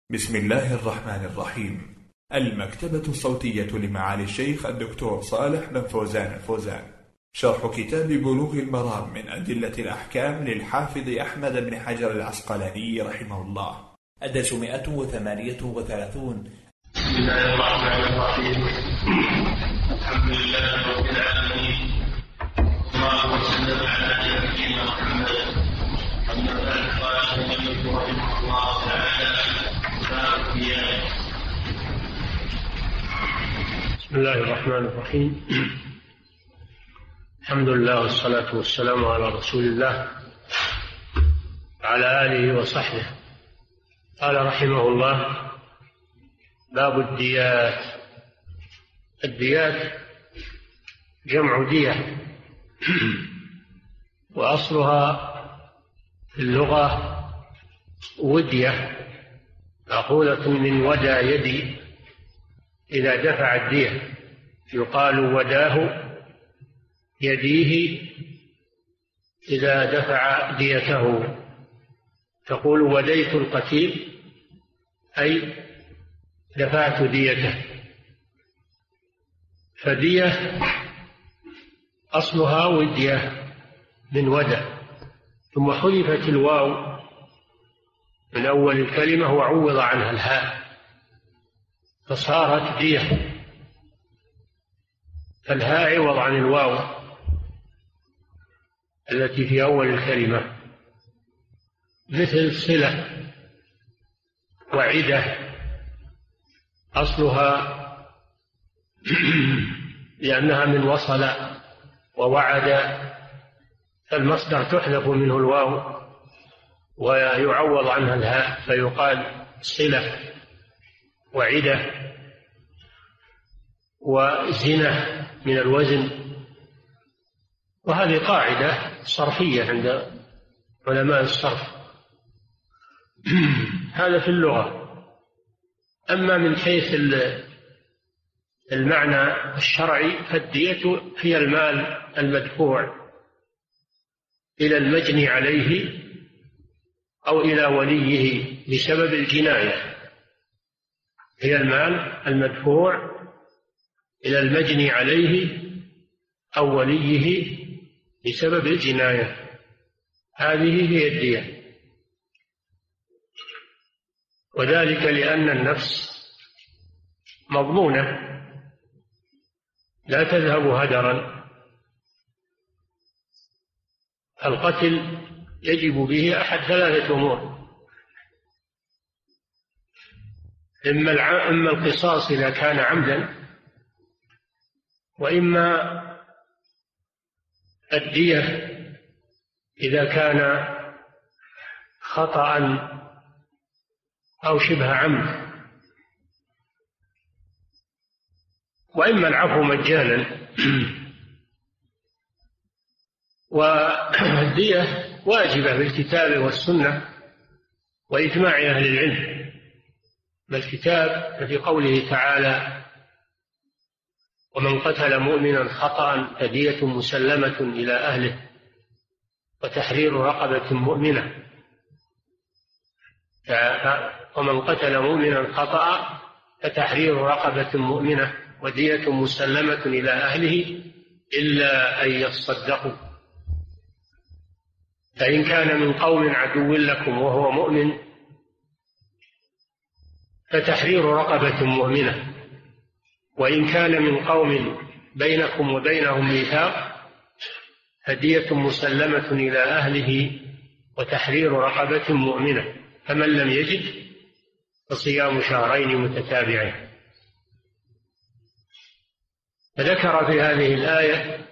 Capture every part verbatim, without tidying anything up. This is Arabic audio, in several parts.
بسم الله الرحمن الرحيم. المكتبة الصوتية لمعالي الشيخ الدكتور صالح بن فوزان الفوزان، شرح كتاب بلوغ المرام من أدلة الأحكام للحافظ أحمد بن حجر العسقلاني رحمه الله. الدرس مئة وثمانية وثلاثون. بسم الله الرحمن الرحيم. الحمد لله رب العالمين، اللهم صل على نبينا محمد. أما بعد، قال المؤلف رحمه الله تعالى: بسم الله الرحمن الرحيم. الحمد لله والصلاة والسلام على رسول الله وعلى آله وصحبه. قال رحمه الله: باب الديات. الديات جمع دية، وأصلها في اللغة ودية، مأخوذة من ودى يدي، إذا دفع الدية يقال وداه يديه إذا دفع ديته. تقول وديت القتيل، أي دفعت ديته. فدية أصلها ودية من ودى، ثم حذفت الواو من أول الكلمة وعوض عنها الهاء فصارت دية، فالهاء عوض عن الواو التي في أول الكلمة، مثل صلة وعدة. أصلها لأنها من وصل ووعد، فالمصدر تحذف منه الواو ويعوض عنها الهاء فيقال صلة وعدة. وزنة من الوزن، وهذه قاعدة صرفية عند علماء الصرف. هذا في اللغة. أما من حيث المعنى الشرعي فالدية هي المال المدفوع إلى المجني عليه أو إلى وليه بسبب الجناية. هي المال المدفوع إلى المجني عليه أو وليه بسبب الجناية، هذه هي الدية. وذلك لأن النفس مضمونة لا تذهب هدرا. القتل يجب به أحد ثلاثة أمور: إما إما القصاص إذا كان عمدا، وإما الدية إذا كان خطأ أو شبه عمد، وإما العفو مجانا. والدية واجبة بالكتاب والسنة وإجماع أهل العلم. بالكتاب ففي قوله تعالى: ومن قتل مؤمنا خطأ فدية مسلمة إلى أهله وتحرير رقبة مؤمنة. ومن قتل مؤمنا خطأ فتحرير رقبة مؤمنة ودية مسلمة إلى أهله إلا أن يصدقوا، فإن كان من قوم عدو لكم وهو مؤمن فتحرير رقبة مؤمنة، وإن كان من قوم بينكم وبينهم ميثاق فدية مسلمة إلى أهله وتحرير رقبة مؤمنة، فمن لم يجد فصيام شهرين متتابعين. فذكر في هذه الآية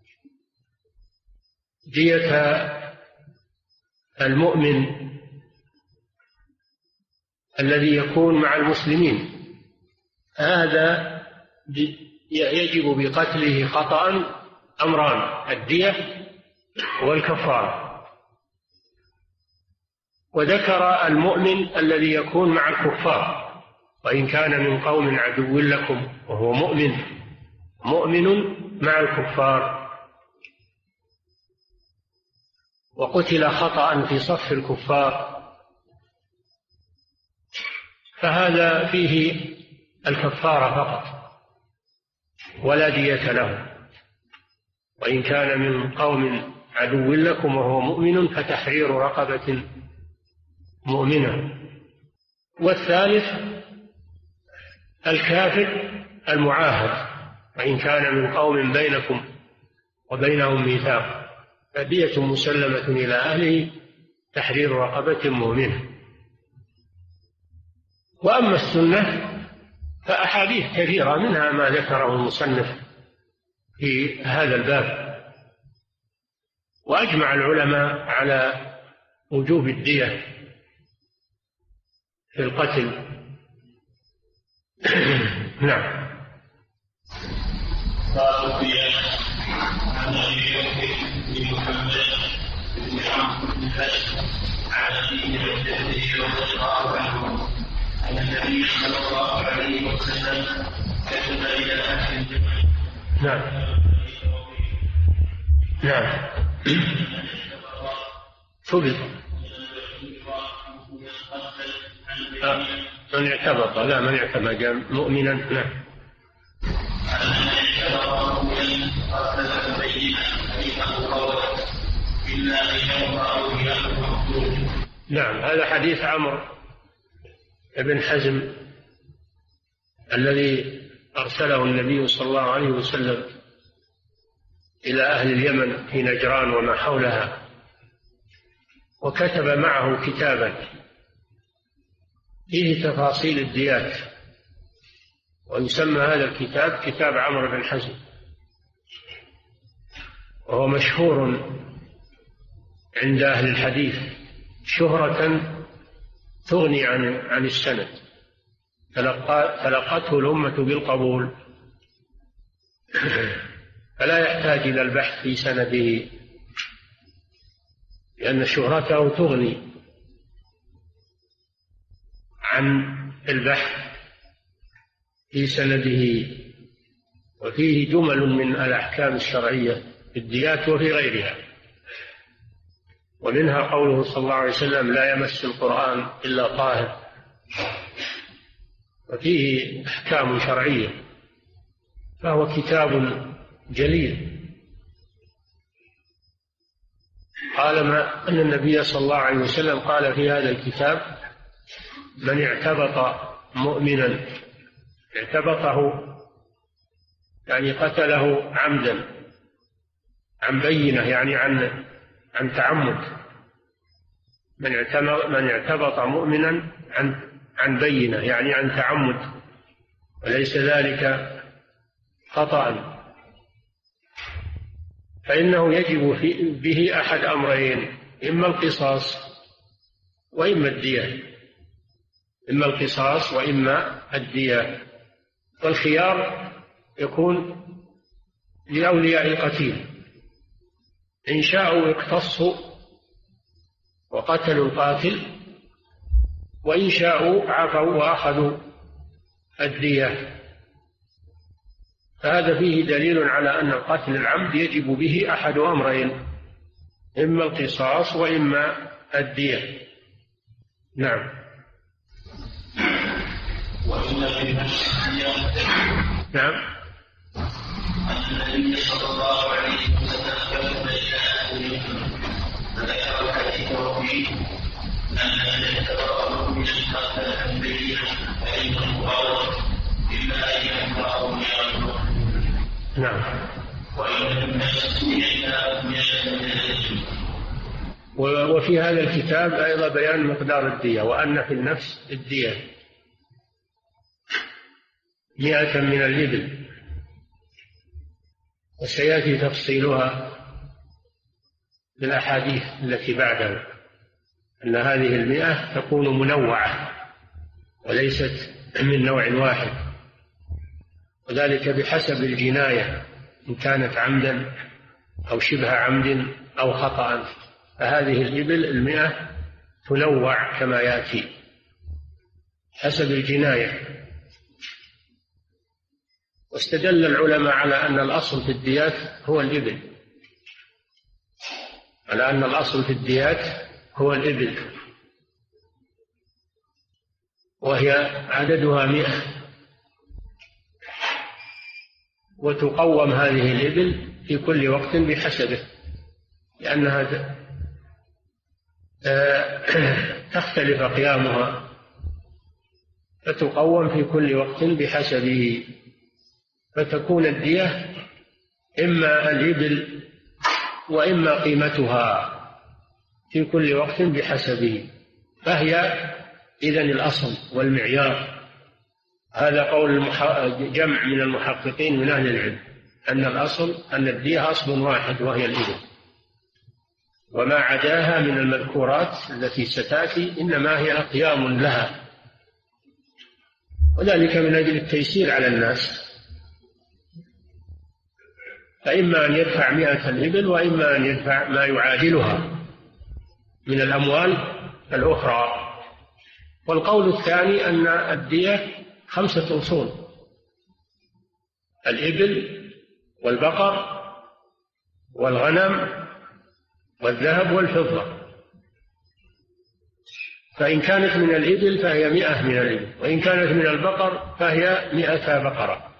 دية المؤمن الذي يكون مع المسلمين، هذا يجب بقتله خطأ أمران: الدية والكفارة. وذكر المؤمن الذي يكون مع الكفار، وإن كان من قوم عدو لكم وهو مؤمن مؤمن مع الكفار. وقتل خطأ في صف الكفار فهذا فيه الكفارة فقط ولا دية له. وإن كان من قوم عدو لكم وهو مؤمن فتحرير رقبة مؤمنة. والثالث الكافر المعاهد، وإن كان من قوم بينكم وبينهم ميثاق فدية مسلمة إلى أهله تحرير رقبة مؤمنة. وأما السنة فأحاديث كثيرة منها ما ذكره المصنف في هذا الباب. وأجمع العلماء على وجوب الدية في القتل. نعم. قال الدية عن أبي بكر بن محمد بن عمرو بن حزم عن أبيه وجده رضي الله عنه أن النبي صلى الله عليه وسلم كتب إلى أهل الجنة. نعم. نعم. فقد من اعتبط، لا من اعتبط قال مؤمنا. نعم. نعم. هذا حديث عمرو بن حزم الذي أرسله النبي صلى الله عليه وسلم إلى أهل اليمن في نجران وما حولها، وكتب معه كتابا فيه تفاصيل الديات، ويسمى هذا الكتاب كتاب عمرو بن حزم، وهو مشهور عند أهل الحديث شهرة تغني عن عن السند، تلقته الأمة بالقبول فلا يحتاج إلى البحث في سنده، لأن شهرته تغني عن البحث في سنده. وفيه جمل من الأحكام الشرعية في الديات وفي غيرها، ومنها قوله صلى الله عليه وسلم لا يمس القرآن إلا طاهر، وفيه أحكام شرعية، فهو كتاب جليل. قال ما أن النبي صلى الله عليه وسلم قال في هذا الكتاب من اعتبط مؤمنا، اعتبطه يعني قتله عمدا عن بينة، يعني عن عن تعمد. من من اعتبط مؤمنا عن عن بينة يعني عن تعمد، وليس ذلك خطأ، فإنه يجب في به أحد أمرين، إما القصاص وإما الدية، إما القصاص وإما الدية. والخيار يكون لأولياء القتيل، إن شاءوا اقتصوا وقتلوا القاتل، وإن شاءوا عفوا وأخذوا الدية. فهذا فيه دليل على أن القتل العمد يجب به أحد أمرين، إما القصاص وإما الدية. نعم. نعم. النبي صلى الله عليه وسلم كتب إلى أهل اليمن فذكر الحديث وفيه أن من اعتبره من القتل عن بينة فإنه غلط إلا أن يكفره بأمره. نعم. وإن الناس إلا من. وفي هذا الكتاب أيضا بيان مقدار الدية، وأن في النفس الدية مئة من الإبل، وسيأتي تفصيلها بالأحاديث التي بعدها، أن هذه المئة تكون منوعة وليست من نوع واحد، وذلك بحسب الجناية إن كانت عمدا أو شبه عمد أو خطأ. فهذه الإبل المئة تنوع كما يأتي حسب الجناية. واستدل العلماء على أن الأصل في الديات هو الإبل، على أن الأصل في الديات هو الإبل، وهي عددها مئة، وتقوم هذه الإبل في كل وقت بحسبه، لأنها تختلف قيامها، فتقوم في كل وقت بحسبه، فتكون الدية إما الإبل وإما قيمتها في كل وقت بحسبه، فهي إذن الأصل والمعيار. هذا قول جمع من المحققين من أهل العلم، أن الأصل أن الدية أصل واحد وهي الإبل، وما عداها من المذكورات التي ستأتي إنما هي أقيام لها، وذلك من أجل التيسير على الناس، فإما أن يدفع مئة الإبل وإما أن يدفع ما يعادلها من الأموال الأخرى. والقول الثاني أن الدية خمسة أصول: الإبل والبقر والغنم والذهب والفضة. فإن كانت من الإبل فهي مئة من الإبل، وإن كانت من البقر فهي مئة بقرة،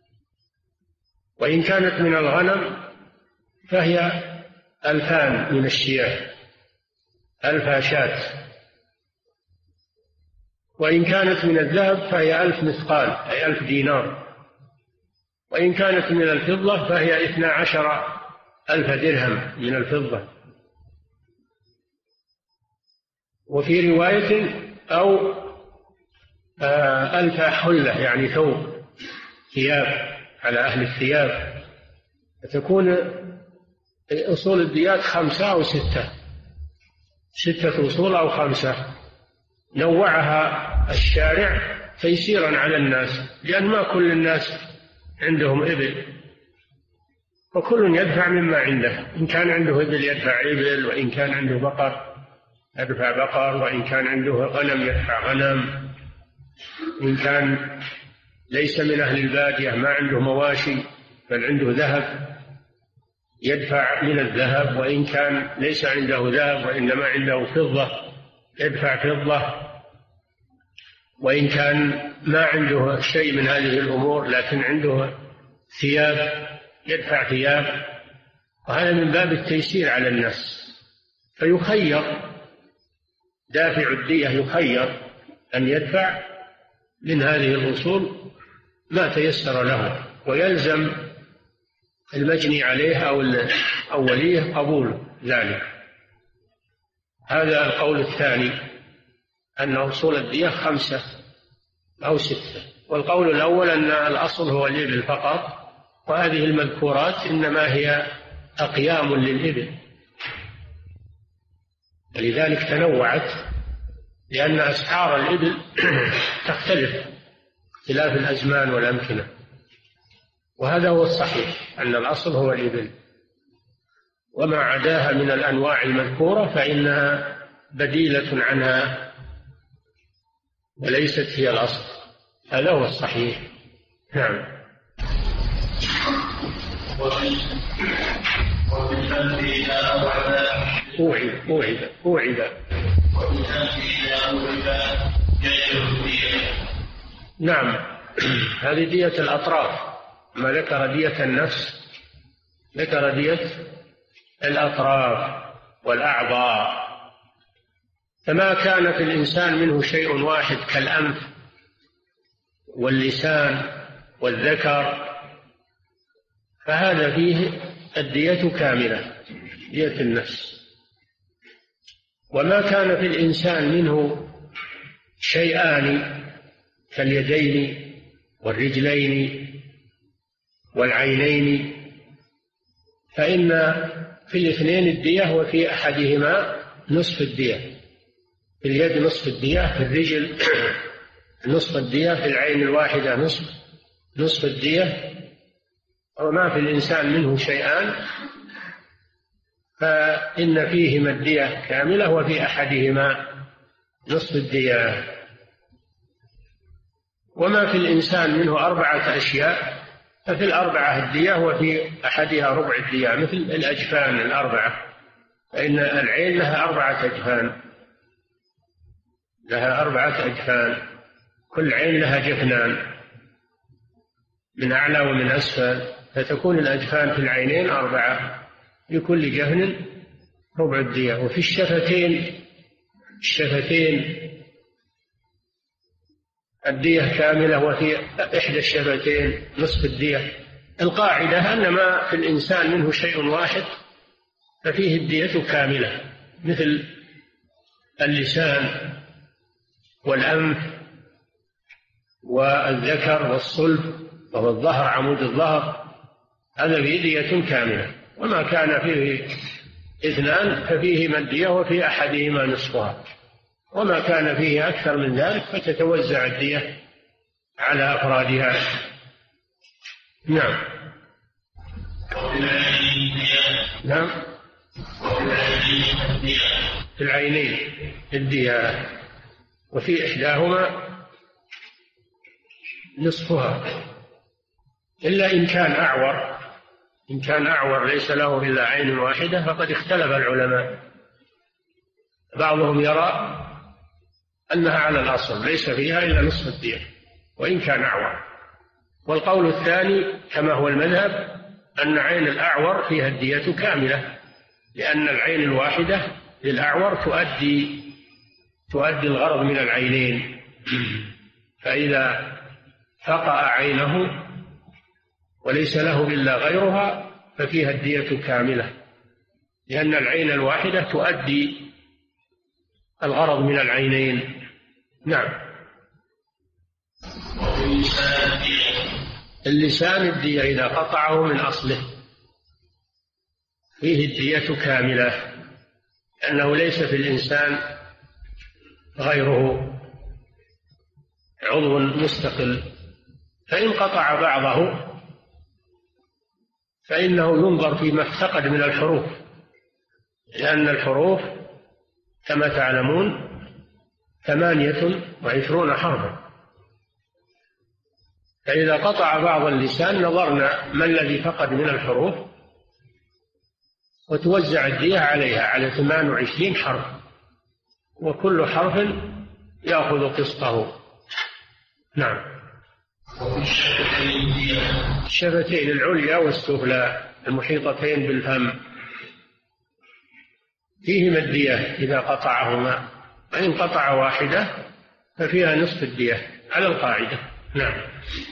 وإن كانت من الغنم فهي ألفان من الشياه، ألف شاة، وإن كانت من الذهب فهي ألف مثقال أي ألف دينار، وإن كانت من الفضة فهي اثنا عشر ألف درهم من الفضة. وفي رواية أو ألف حلة يعني ثوب، ثياب على أهل الثياب، فتكون أصول الديات خمسة أو ستة، ستة أصول أو خمسة، نوعها الشارع تيسيرا على الناس، لأن ما كل الناس عندهم إبل، وكل يدفع مما عنده، إن كان عنده إبل يدفع إبل، وإن كان عنده بقر يدفع بقر، وإن كان عنده غنم يدفع غنم، إن كان ليس من أهل البادية ما عنده مواشي بل عنده ذهب يدفع من الذهب، وإن كان ليس عنده ذهب وإنما عنده فضة يدفع فضة، وإن كان ما عنده شيء من هذه الأمور لكن عنده ثياب يدفع ثياب. وهذا من باب التيسير على الناس، فيخير دافع الدية، يخير أن يدفع من هذه الأصول ما تيسر له، ويلزم المجني عليه أو الأولية قبول ذلك. هذا القول الثاني، أن أصول الدية خمسة أو ستة. والقول الأول أن الأصل هو الإبل فقط، وهذه المذكورات إنما هي أقيام للإبل، ولذلك تنوعت، لأن أسعار الإبل تختلف اختلاف الأزمان والأمكنة، وهذا هو الصحيح أن الأصل هو الإبل، وما عداها من الأنواع المذكورة فإنها بديلة عنها وليست هي الأصل، هذا هو الصحيح. نعم. أوعد أوعد أوعد نعم، هذه دية الأطراف، ما ذكر دية النفس ذكر دية الأطراف والأعضاء. فما كان في الإنسان منه شيء واحد كالأنف واللسان والذكر فهذا فيه الدية كاملة، دية النفس. وما كان في الإنسان منه شيئان كاليدين والرجلين والعينين فإن في الاثنين الدية، وفي أحدهما نصف الدية. في اليد نصف الدية، في الرجل نصف الدية، في العين الواحدة نصف نصف الدية. وما في الإنسان منه شيئان فإن فيهما الدية كاملة، وفي أحدهما نصف الدية. وما في الإنسان منه أربعة أشياء ففي الأربعة الدية، وفي أحدها ربع الدية، مثل الأجفان الأربعة، فإن العين لها أربعة أجفان، لها أربعة أجفان، كل عين لها جفنان من أعلى ومن أسفل، فتكون الأجفان في العينين أربعة، لكل جفن ربع الدية. وفي الشفتين الشفتين الدية كاملة، وفي إحدى الشفتين نصف الدية. القاعدة أن ما في الإنسان منه شيء واحد ففيه الدية كاملة، مثل اللسان والأنف والذكر والصلب والظهر، عمود الظهر، هذا فيه دية كاملة. وما كان فيه اثنان ففيهما الدية وفي أحدهما نصفها، وما كان فيه أكثر من ذلك فتتوزع الدية على أفرادها. نعم. نعم. في العينين الدية، وفي إحداهما نصفها، إلا إن كان أعور. إن كان أعور ليس له إلا عين واحدة فقد اختلف العلماء، بعضهم يرى أنها على الأصل ليس فيها إلا نصف الدية وإن كان أعور، والقول الثاني كما هو المذهب أن عين الأعور فيها الدية كاملة، لأن العين الواحدة للأعور تؤدي تؤدي الغرض من العينين، فإذا فقأ عينه وليس له إلا غيرها ففيها الدية كاملة، لأن العين الواحدة تؤدي الغرض من العينين. نعم. اللسان الدية إذا قطعه من أصله فيه الدية كاملة، لأنه ليس في الإنسان غيره عضو مستقل، فإن قطع بعضه فإنه ينظر فيما افتقد من الحروف، لأن الحروف كما تعلمون ثمانية وعشرون حرفا، فإذا قطع بعض اللسان نظرنا ما الذي فقد من الحروف وتوزع الدية عليها على ثمان وعشرين حرف، وكل حرف يأخذ قسطه. نعم. الشفتين العليا والسفلى المحيطتين بالفم فيهما الدية إذا قطعهما، وإن قطع واحدة ففيها نصف الدية على القاعدة. نعم.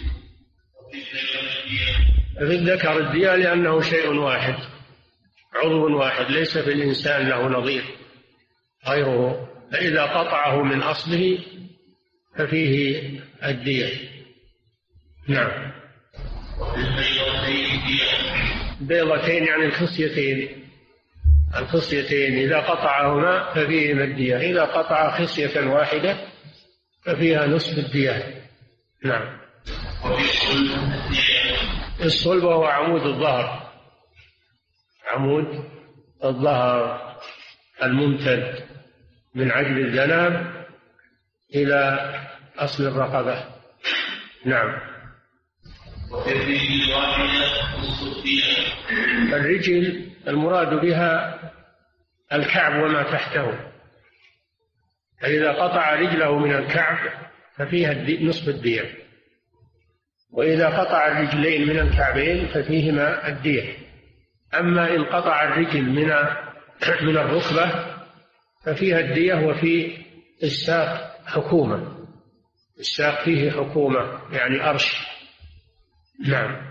في الذكر الدية لأنه شيء واحد، عضو واحد، ليس في الإنسان له نظير غيره، فإذا قطعه من أصله ففيه الدية. نعم. بيضتين يعني الخصيتين، الخصيتين إذا قطعهما ففيهما الدية، إذا قطع خصية واحدة ففيها نصف الدية. نعم. الصلب هو عمود الظهر، عمود الظهر الممتد من عجل الذنب إلى أصل الرقبة. نعم. الرجل المراد بها الكعب وما تحته، فإذا قطع رجله من الكعب ففيها نصف الدية، وإذا قطع الرجلين من الكعبين ففيهما الدية. أما إن قطع الرجل من من الركبة ففيها الدية، وفي الساق حكومة، الساق فيه حكومة يعني أرش. نعم.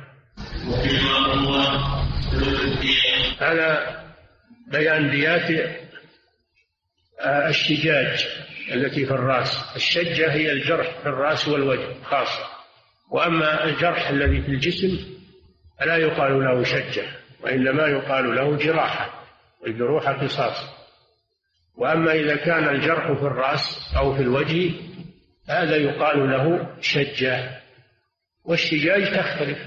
هذا بيان ديات الشجاج التي في الرأس. الشجة هي الجرح في الرأس والوجه خاصة، وأما الجرح الذي في الجسم فلا يقال له شجة، وإنما يقال له جراحة، والجروح قصاص. وأما إذا كان الجرح في الرأس أو في الوجه هذا يقال له شجة، والشجاج تختلف.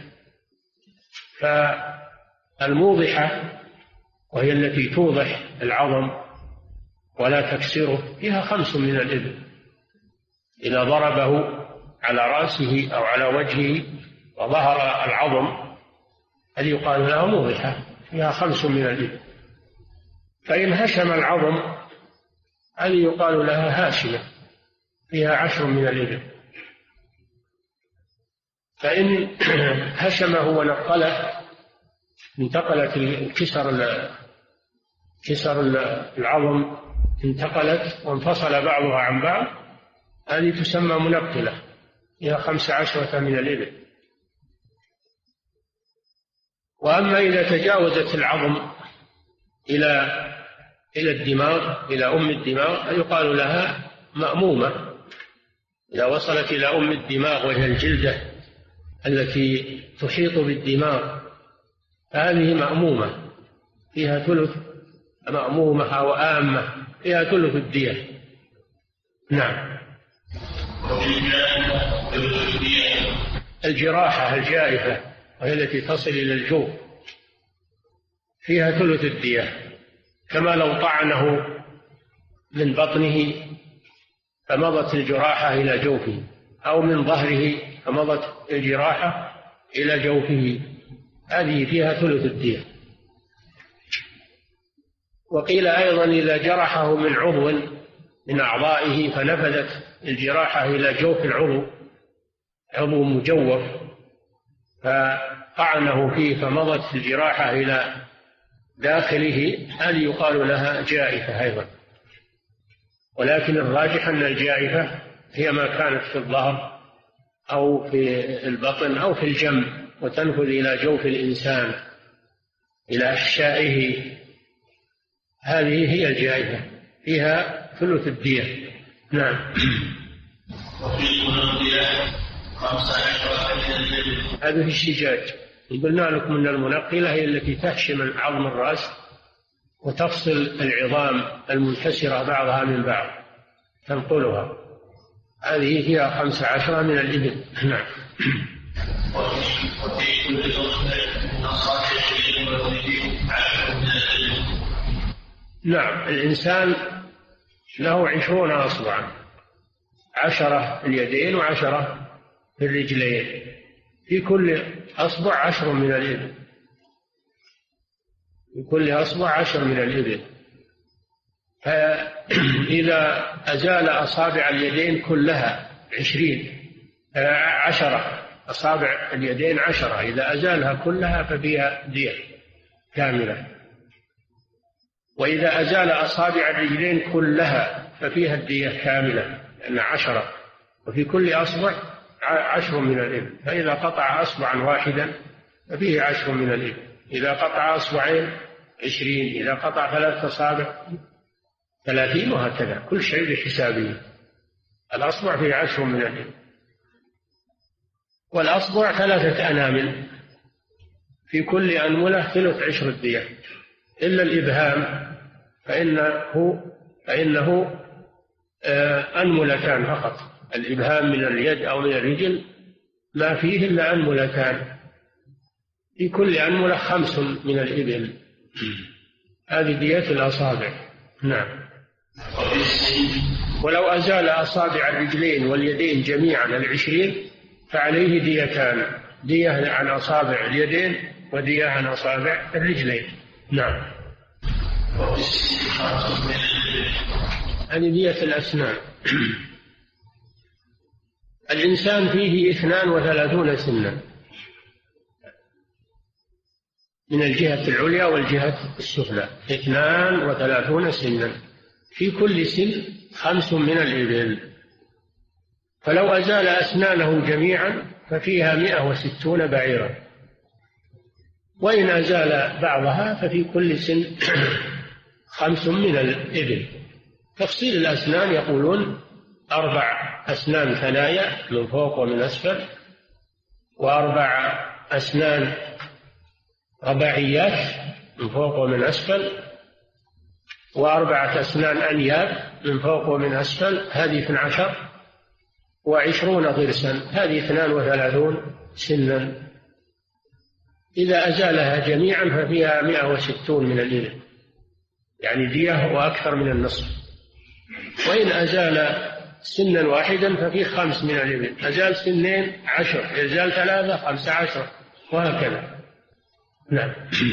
فالموضحة وهي التي توضح العظم ولا تكسره فيها خمس من الإبل، إذا ضربه على رأسه أو على وجهه وظهر العظم هذه يقال لها موضحة، فيها خمس من الإبل. فإن هشم العظم هذه يقال لها هاشمة، فيها عشر من الإبل. فإن هشمه ونقله انتقلت الكسر كسر العظم انتقلت وانفصل بعضها عن بعض، هذه تسمى منقلة، هي خمس عشرة من الإبل. وأما إذا تجاوزت العظم إلى إلى الدماغ، إلى أم الدماغ، يقال لها مأمومة. إذا وصلت إلى أم الدماغ وهي الجلدة التي تحيط بالدماغ، هذه مأمومة، فيها ثلث، مأمومة أو آمة، فيها ثلث الدية. نعم. الجراحة الجائفة وهي التي تصل إلى الجوف فيها ثلث الدية، كما لو طعنه من بطنه فمضت الجراحة إلى جوفه، أو من ظهره فمضت الجراحة إلى جوفه، هذه فيها ثلث الدية. وقيل أيضا إذا جرحه من عضو من أعضائه فنفذت الجراحة إلى جوف العضو، عضو مجوف، فطعنه فيه فمضت الجراحة إلى داخله، هذه يقال لها جائفة أيضا. ولكن الراجح أن الجائفة هي ما كانت في الظهر أو في البطن أو في الجنب وتنفذ إلى جوف الإنسان إلى أحشائه، هذه هي الجائفة، فيها ثلث الدية. نعم. هذه الشجاج قلنا لكم أن المنقلة هي التي تهشم عظم الرأس وتفصل العظام المنكسرة بعضها من بعض، تنقلها، هذه فيها خمس عشرة من الإبل. نعم. نعم. الإنسان له عشرون أصبعا، عشرة في اليدين وعشرة في الرجلين، في كل أصبع عشر من الإبل، في كل أصبع عشر من الإبل. فإذا أزال أصابع اليدين كلها عشرين عشرة، أصابع اليدين عشرة، إذا أزالها كلها ففيها دية كاملة. وإذا أزال أصابع الرجلين كلها ففيها الدية كاملة، لأن عشرة، وفي كل أصبع عشر من الإبل. فإذا قطع أصبعا واحدا ففيه عشر من الإبل، إذا قطع أصبعين عشرين، إذا قطع ثلاثة أصابع ثلاثين، وهكذا كل شيء بحسابه. الأصبع فيه عشر من الإبل. والأصبع ثلاثة أنامل، في كل أنملة ثلث عشر الدية، إلا الإبهام فإنه فإنه أنملتان فقط. الإبهام من اليد أو من الرجل ما فيه إلا أنملتان، في كل أنملة خمس من الإبل، هذه دية الأصابع. نعم. ولو أزال أصابع الرجلين واليدين جميعا العشرين فعليه ديتان، دية عن أصابع اليدين ودية عن أصابع الرجلين. نعم. هذه دية الأسنان. الإنسان فيه اثنان وثلاثون سنا، من الجهة العليا والجهة السفلى، اثنان وثلاثون سنا، في كل سن خمس من الإبل. فلو أزال أسنانه جميعا ففيها مئة وستون بعيرا، وإن أزال بعضها ففي كل سن خمس من الإبل. تفصيل الأسنان يقولون أربع أسنان ثنايا من فوق ومن أسفل، وأربع أسنان رباعيات من فوق ومن أسفل، وأربعة أسنان أنياب من فوق ومن أسفل، هذه اثنى عشر، وعشرون ضرسا، هذه اثنان وثلاثون سنا. إذا أزالها جميعا ففيها مئة وستون من الإبل، يعني دية وأكثر من النصف. وإن أزال سنا واحدا ففيه خمس من الإبل، أزال سنين عشر، أزال ثلاثة خمسة عشر، وهكذا. نعم.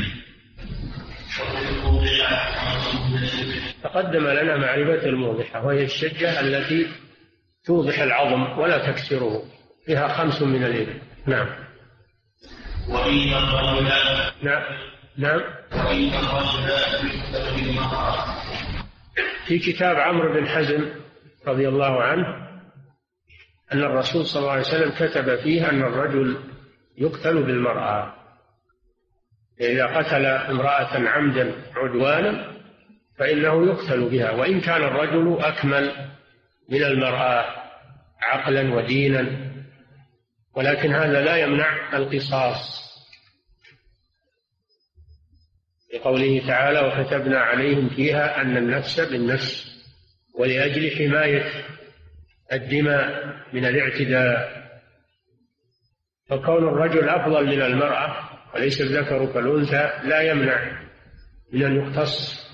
تقدم لنا معرفة الموضحة، وهي الشجة التي توضح العظم ولا تكسره. فيها خمس من الإبل. نعم. وإن الرجل نعم نعم وإن الرجل يكتب بالمرأة. في كتاب عمرو بن حزم رضي الله عنه أن الرسول صلى الله عليه وسلم كتب فيه أن الرجل يقتل بالمرأة، إذا قتل امرأة عمدا عدوانا فإنه يقتل بها، وإن كان الرجل أكمل من المرأة عقلا ودينا، ولكن هذا لا يمنع القصاص، لقوله تعالى: وكتبنا عليهم فيها أن النفس بالنفس، ولأجل حماية الدماء من الاعتداء. فكون الرجل أفضل من المرأة وليس الذكر كالأنثى لا يمنع من أن يقتص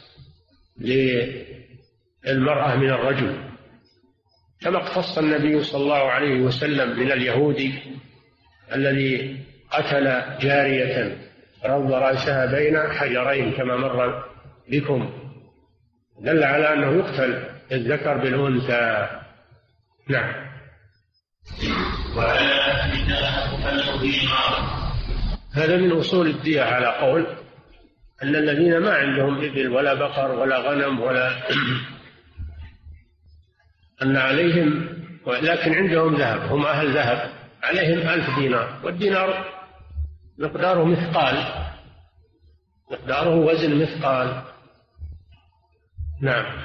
للمرأة من الرجل، كما اقتص النبي صلى الله عليه وسلم من اليهودي الذي قتل جارية رض رأسها بين حجرين كما مر بكم، دل على أنه يقتل الذكر بالأنثى. نعم. هذا من أصول الدية على قول أن الذين ما عندهم إبل ولا بقر ولا غنم ولا أن عليهم، لكن عندهم ذهب، هم أهل ذهب، عليهم ألف دينار، والدينار مقداره مثقال، مقداره وزن مثقال. نعم.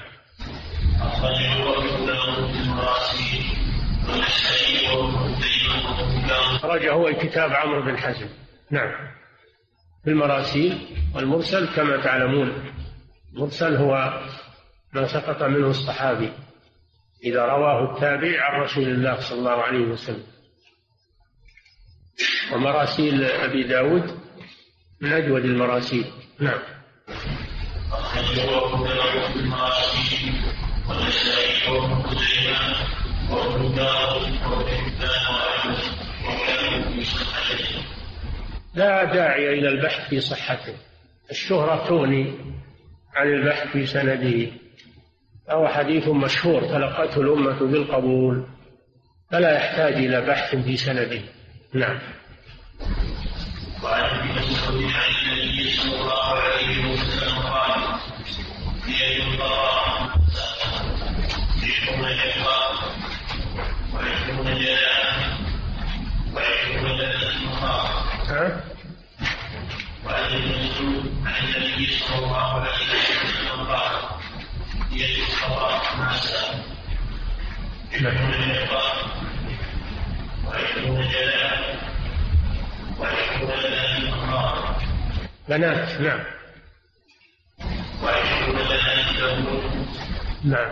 أخرجه هو الكتاب عمرو بن حزم. نعم. في المراسيل، والمرسل كما تعلمون المرسل هو ما سقط منه الصحابي إذا رواه التابع عن رسول الله صلى الله عليه وسلم. ومراسيل أبي داود من أجود المراسيل. نعم. لا داعي إلى البحث في صحته، الشهرة تغني عن البحث في سنده، أو حديث مشهور تلقته الأمة بالقبول فلا يحتاج إلى بحث في سنده. نعم. وعن ابن مسعود عن النبي صلى الله عليه وسلم قال: دية البراء عشرون جفاء وعشرون جلاء وعشرون جلاء مخاض. وعن ابن مسعود عن النبي صلى الله عليه وسلم قال: دية البراء ما سأل عشرون جفاء وعشرون جلاء بنات. نعم. نعم.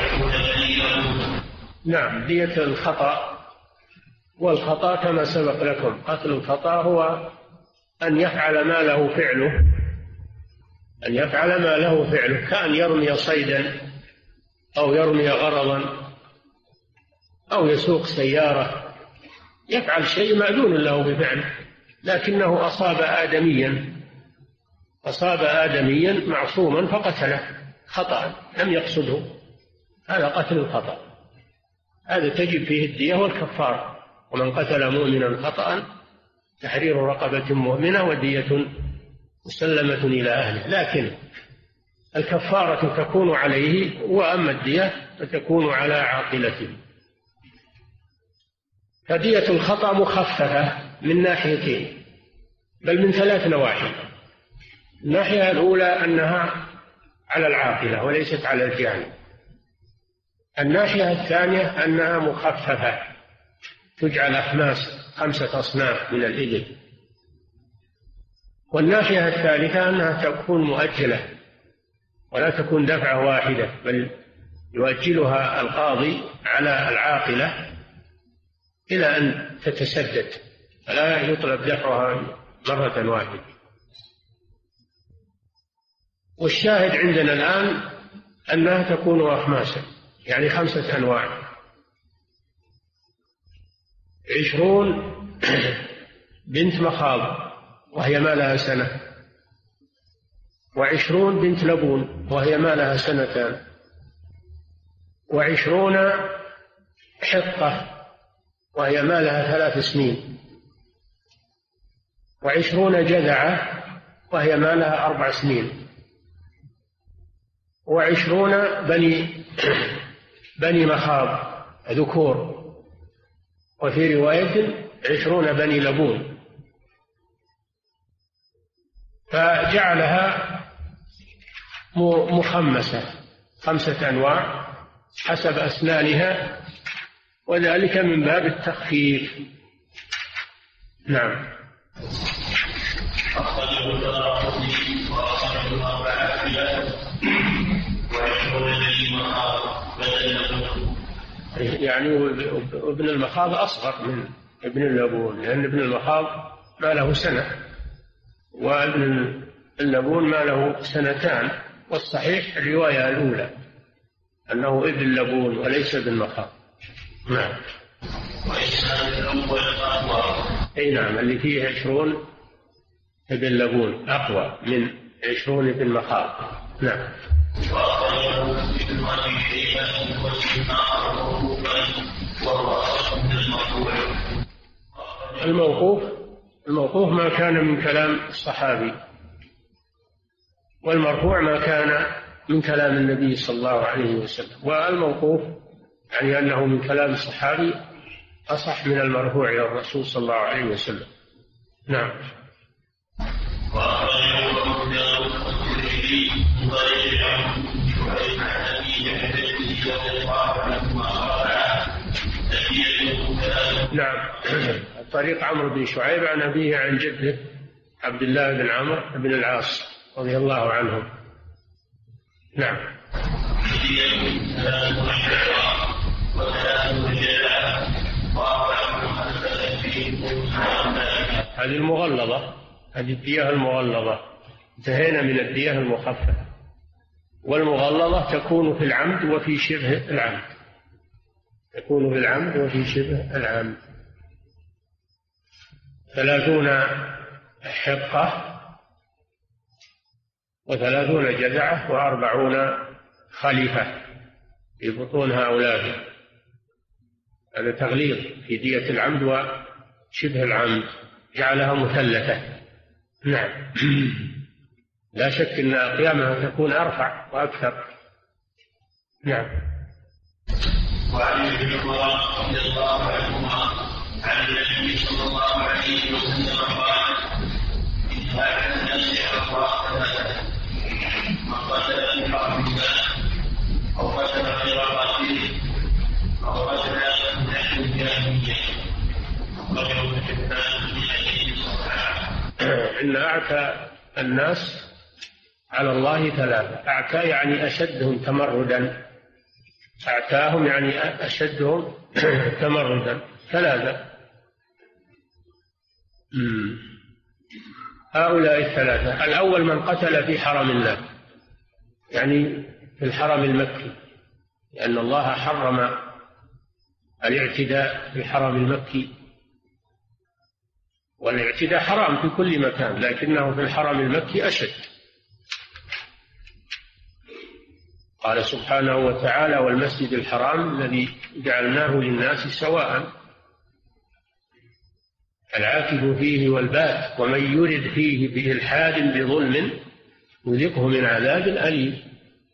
نعم. دية الخطأ، والخطأ كما سبق لكم قتل الخطأ هو أن يفعل ما له فعله، أن يفعل ما له فعله كأن يرمي صيدا أو يرمي غرضا أو يسوق سيارة، يفعل شيء مأذون له بفعله لكنه أصاب آدميا أصاب آدميا معصوما فقتله خطأ لم يقصده، هذا قتل الخطأ، هذا تجب فيه الدية والكفارة. ومن قتل مؤمنا خطأ تحرير رقبة مؤمنة ودية مسلمة إلى أهله، لكن الكفارة تكون عليه، وأما الدية فتكون على عاقلته. فدية الخطأ مخففة من ناحيتين، بل من ثلاث نواحي. الناحية الأولى أنها على العاقلة وليست على الجاني. الناحية الثانية أنها مخففة، تجعل أخماس خمسة أصناف من الإبل. والناحية الثالثة أنها تكون مؤجلة ولا تكون دفعة واحدة، بل يؤجلها القاضي على العاقلة إلى أن تتسدد، فلا يطلب دفعها مرة واحدة. والشاهد عندنا الآن أنها تكون أخماسا، يعني خمسة أنواع: عشرون بنت مخاض وهي ما لها سنة، وعشرون بنت لبون وهي ما لها سنتان، وعشرون حقة وهي ما لها ثلاث سنين، وعشرون جذعة وهي ما لها أربع سنين، وعشرون بني بني مخاض ذكور، وفي رواية عشرون بني لبون. فجعلها مخمسة، خمسة أنواع حسب أسنانها، وذلك من باب التخفيف. نعم. أخرجه الدارقطني وأخرجه الأربعة وعشرون بني مخاض بدل يعني ابن المخاض أصغر من ابن اللبون، لأن ابن المخاض ما له سنة، وابن اللبون ما له سنتان، والصحيح الرواية الأولى أنه ابن اللبون وليس ابن مخاض. نعم. أي نعم، اللي فيه عشرون ابن لبون أقوى من عشرون ابن مخاض. نعم. الموقوف الموقوف ما كان من كلام الصحابي، والمرفوع ما كان من كلام النبي صلى الله عليه وسلم. والموقوف يعني أنه من كلام الصحابي أصح من المرفوع إلى الرسول صلى الله عليه وسلم. نعم. نعم. الطريق عمرو بن شعيب عن أبيه عن جده عبد الله بن عمرو بن العاص رضي الله عنهم. نعم. هذه المغلظة، هذه الدية المغلظة. انتهينا من الدية المخففة، والمغلظة تكون في العمد وفي شبه العمد، تكون في العمد وفي شبه العمد. ثلاثون حقة وثلاثون جذعة وأربعون خليفة في بطون هؤلاء. هذا تغليظ في دية العمد وشبه العمد، جعلها مثلثة. نعم. لا شك أن قيامها تكون أرفع وأكثر. نعم. وعن ابن عمر رضي الله عنهما عن النبي صلى الله عليه وسلم قال: إن هذا الناس أخطاء ثلاثة: من قتل في حرب الله، أو قتل غير قاتله، أو قتل نحو الجاهلية. أخرجه ابن حبان في حديث صحيح. إن أعتى الناس على الله ثلاثة. أعتى يعني أشدهم تمردا، أعتاهم يعني أشدهم تمردا. ثلاثة. هؤلاء الثلاثة: الأول من قتل في حرم الله، يعني في الحرم المكي، لأن الله حرم الاعتداء في الحرم المكي، والاعتداء حرام في كل مكان، لكنه في الحرم المكي أشد. قال سبحانه وتعالى: والمسجد الحرام الذي جعلناه للناس سواء العاكف فيه والباد، ومن يرد فيه بإلحاد بظلم يذقه من عذاب أليم.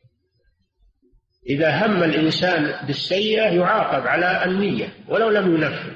إذا هم الإنسان بالسيئة يعاقب على النية ولو لم ينفذ،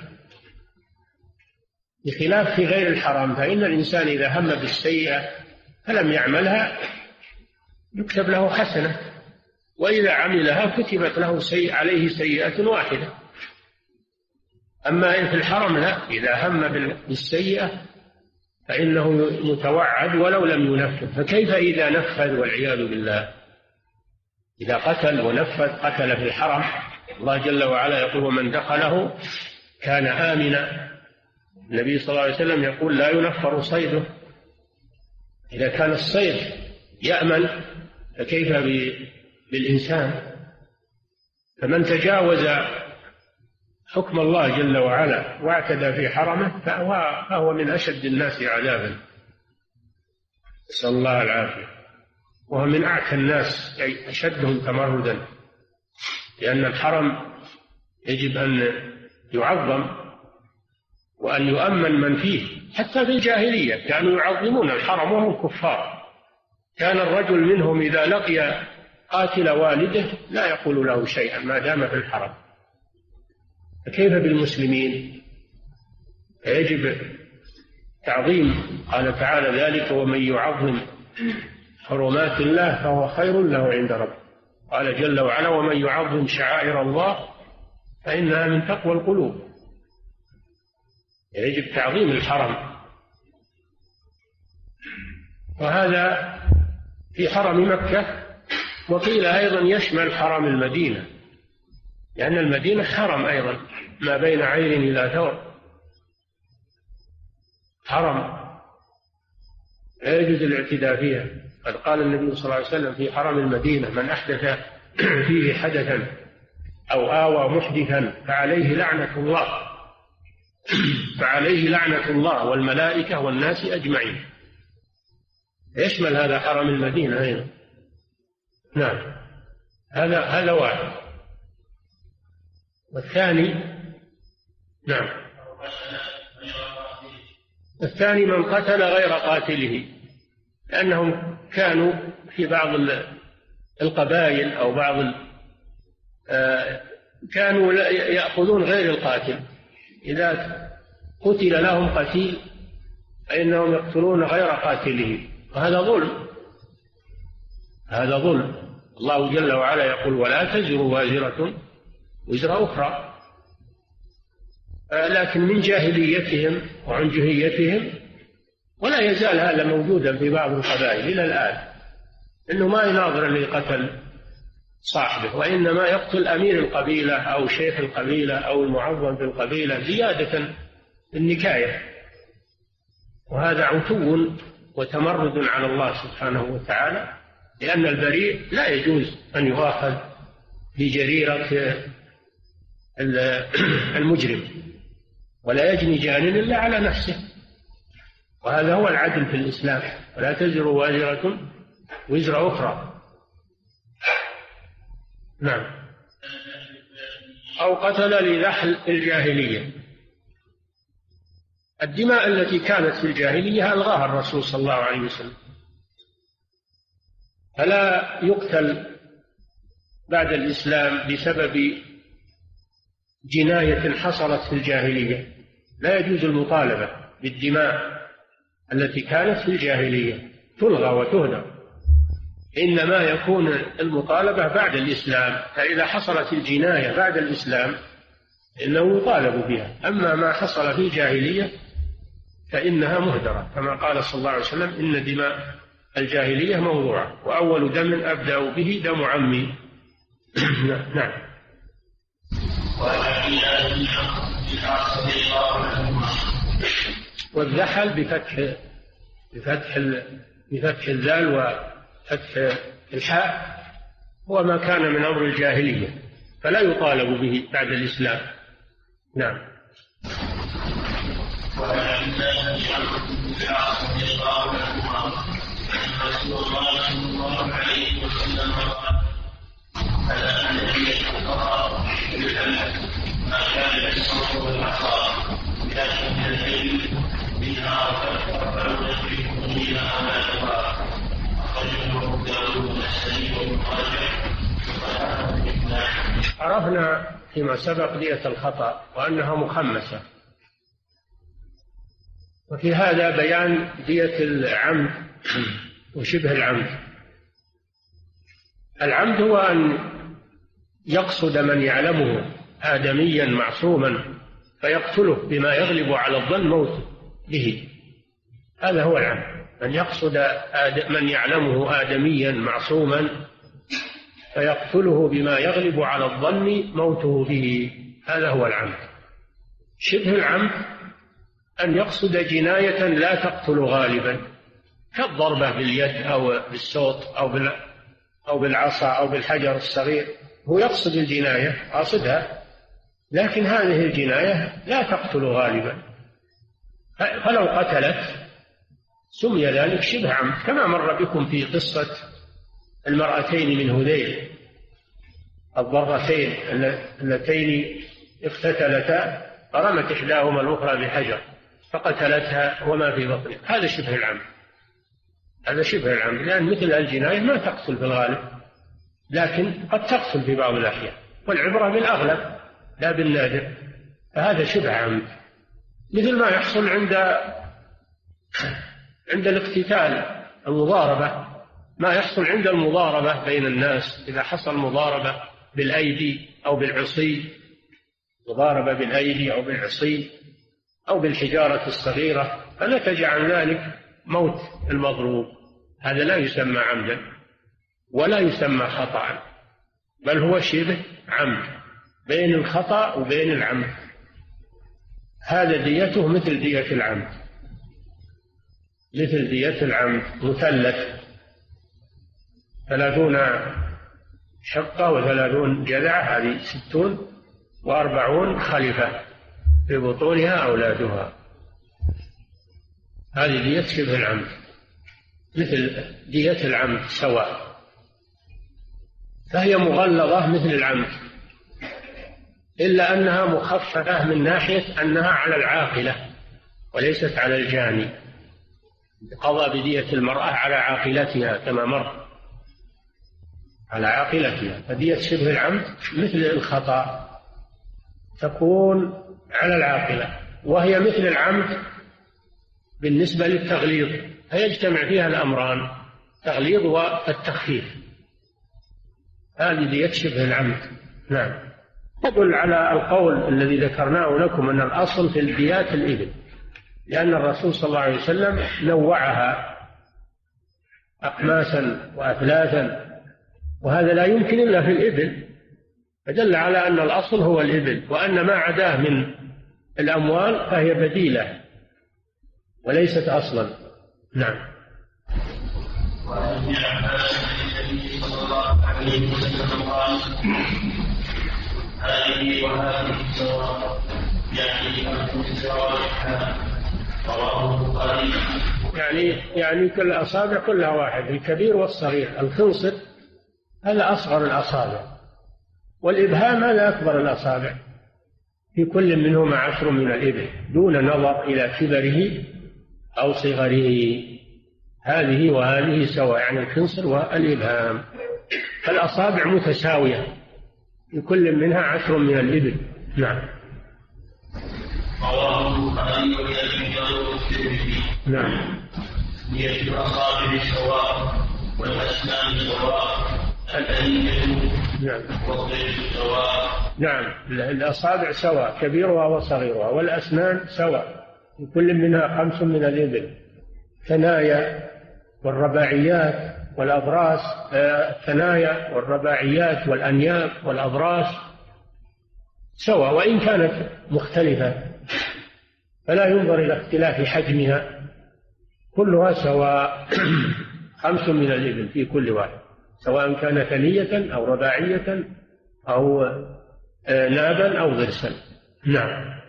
بخلاف في غير الحرام، فإن الإنسان إذا هم بالسيئة فلم يعملها يكتب له حسنة، وإذا عملها كتبت له سيئة عليه سيئة واحدة. أما إن في الحرم لا، إذا هم بالسيئة فإنه متوعد ولو لم ينفذ. فكيف إذا نفذ والعياذ بالله؟ إذا قتل ونفذ، قتل في الحرم، الله جل وعلا يقول: ومن دخله كان آمنا. النبي صلى الله عليه وسلم يقول: لا ينفر صيده. إذا كان الصيد يأمن فكيف بالإنسان؟ فمن تجاوز حكم الله جل وعلا واعتدى في حرمه فهو, فهو من أشد الناس عذابا، نسأل الله العافية. وهو من أعتى الناس، أي أشدهم تمردا، لأن الحرم يجب أن يعظم وأن يؤمن من فيه. حتى في الجاهلية كانوا يعظمون الحرم وهم كفار، كان الرجل منهم إذا لقي قاتل والده لا يقول له شيئا ما دام في الحرم. فكيف بالمسلمين؟ يجب تعظيم. قال تعالى: ذلك ومن يعظم حرمات الله فهو خير له عند ربه. قال جل وعلا: ومن يعظم شعائر الله فإنها من تقوى القلوب. يجب تعظيم الحرم، وهذا في حرم مكة، وقيل أيضا يشمل حرم المدينة، لأن المدينة حرم أيضا ما بين عين إلى ثور، حرم لا يجوز الاعتداء فيها. قد قال النبي صلى الله عليه وسلم في حرم المدينة: من أحدث فيه حدثا أو آوى محدثا فعليه لعنة الله فعليه لعنة الله والملائكة والناس أجمعين. يشمل هذا حرم المدينة أيضا. نعم، هذا هذا واحد. والثاني نعم الثاني من قتل غير قاتله، لأنهم كانوا في بعض القبائل أو بعض كانوا يأخذون غير القاتل، إذا قتل لهم قتيل فإنهم يقتلون غير قاتله، وهذا ظلم. هذا ظلم. الله جل وعلا يقول: ولا تزر وازرة وزر أخرى. لكن من جاهليتهم وعنجهيتهم، ولا يزال هذا موجودا في بعض القبائل إلى الآن، إنه ما يناظر اللي قتل صاحبه، وإنما يقتل أمير القبيلة أو شيخ القبيلة أو المعظم في القبيلة زيادة النكاية. وهذا عتو وتمرد على الله سبحانه وتعالى، لأن البريء لا يجوز أن يؤاخذ بجريرة المجرم، ولا يجني جان إلا على نفسه. وهذا هو العدل في الإسلام: ولا تزر وازرة وزر أخرى. نعم. أو قتل لنحل الجاهلية. الدماء التي كانت في الجاهلية ألغاها الرسول صلى الله عليه وسلم، فلا يقتل بعد الإسلام بسبب جناية حصلت في الجاهلية. لا يجوز المطالبة بالدماء التي كانت في الجاهلية، تلغى وتهدر. إنما يكون المطالبة بعد الإسلام، فإذا حصلت الجناية بعد الإسلام إنه يطالب بها. أما ما حصل في الجاهلية فإنها مهدرة، كما قال صلى الله عليه وسلم: إن دماء الجاهلية موضوعة، وأول دم أبدأ به دم عمي. نعم. والذحل بفتح بفتح بفتح الذال وفتح الحاء هو ما كان من أمر الجاهلية، فلا يطالب به بعد الإسلام. نعم. رسول الله صلى الله عليه وسلم قال: ألا أن يتقرأ بالحلق ما كان يسمع والعصا لكن من العلم منها وترفعون في حكمها أمانها. أخرجه أبو داود والنسائي وابن ماجه. عرفنا فيما سبق دية الخطأ وأنها مخمسة، وفي هذا بيان دية العمد وشبه العمد. العمد هو أن يقصد من يعلمه آدميا معصوما فيقتله بما يغلب على الظن موته به، هذا هو العمد. أن يقصد من يعلمه آدميا معصوما فيقتله بما يغلب على الظن موته به، هذا هو العمد. شبه العمد أن يقصد جناية لا تقتل غالبا، كالضربة باليد أو بالصوت أو أو بالعصا أو بالحجر الصغير، هو يقصد الجناية قاصدها، لكن هذه الجناية لا تقتل غالبا، فلو قتلت سمي ذلك شبه عمد، كما مر بكم في قصة المرأتين من هذيل الضرتين اللتين اقتتلتا فرمت إحداهما الأخرى بحجر فقتلتها وما في بطنها، هذا شبه العمد، هذا شبه العمد، لأن مثل الجناية ما تقتل في الغالب، لكن قد تقتل في بعض الأحيان، والعبرة بالأغلب لا بالنادر، فهذا شبه عمد، مثل ما يحصل عند عند الاقتتال المضاربة، ما يحصل عند المضاربة بين الناس، إذا حصل مضاربة بالأيدي أو بالعصي، مضاربة بالأيدي أو بالعصي أو بالحجارة الصغيرة، فنتج عن ذلك موت المضروب، هذا لا يسمى عمدا ولا يسمى خطأ، بل هو شبه عمد بين الخطأ وبين العمد، هذا ديته مثل دية العمد، مثل دية العمد، مثلث ثلاثون شقة وثلاثون جذعة، هذه ستون وأربعون خلفة في بطونها أولادها، هذه دية شبه العمد مثل دية العمد سواء، فهي مغلظة مثل العمد، إلا أنها مخففة من ناحية أنها على العاقلة وليست على الجاني، قضى بدية المرأة على عاقلتها كما مر، على عاقلتها، فدية شبه العمد مثل الخطأ تكون على العاقلة، وهي مثل العمد بالنسبة للتغليظ، فيجتمع فيها الأمران، التغليظ والتخفيف، هذه دية شبه العمد. نعم، تدل على القول الذي ذكرناه لكم أن الأصل في الديات الإبل، لأن الرسول صلى الله عليه وسلم نوعها أقماسا وأثلاثا، وهذا لا يمكن إلا في الإبل، فدل على أن الأصل هو الإبل، وأن ما عداه من الأموال فهي بديلة وليست أصلا. نعم. وعن ابن عباس عن النبي صلى الله عليه وسلم قال: هذه وهذه سواء، يعني أنتم سواء، رواه البخاري. يعني يعني كل الأصابع كلها واحد، الكبير والصغير، الخنصر هذا أصغر الأصابع، والإبهام هذا أكبر الأصابع، في كل منهما عشر من الإبل دون نظر إلى كبره أو صغره، هذه وهذه سواء، يعني الخنصر والإبهام، فالأصابع متساوية في كل منها عشر من الإبل. نعم. رواه البخاري وابن والترمذي. نعم. دية الأصابع سواء، والأسنان سواء، الأنية نعم والضيف سواء. نعم، الأصابع سواء كبيرها وصغيرها، والأسنان سواء، في كل منها خمس من الإبل، ثنايا والرباعيات والأضراس، الثنايا والرباعيات والأنياب والأضراس سواء، وإن كانت مختلفة فلا ينظر إلى اختلاف حجمها، كلها سواء خمس من الإبل في كل واحد، سواء كان ثنية أو رباعية أو نابا أو ضرسا. نعم.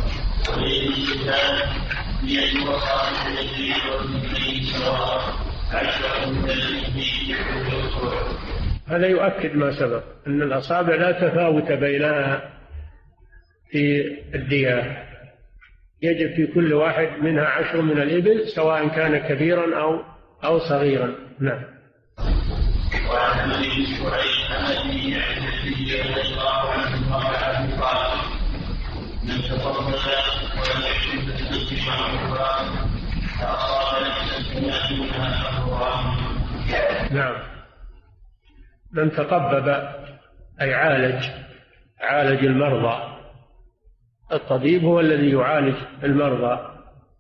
هذا يؤكد ما سبق أن الأصابع لا تفاوت بينها في الدية، يجب في كل واحد منها عشر من الإبل سواء كان كبيرا أو أو صغيرا. نعم. وعن ابي شعيب عن ابي عن النبي صلى الله عليه وسلم قال: من تفضل ولم يحب النفس مع القران فاصاب نفسا منها القران. نعم. من تطبب أي عالج، عالج المرضى، الطبيب هو الذي يعالج المرضى،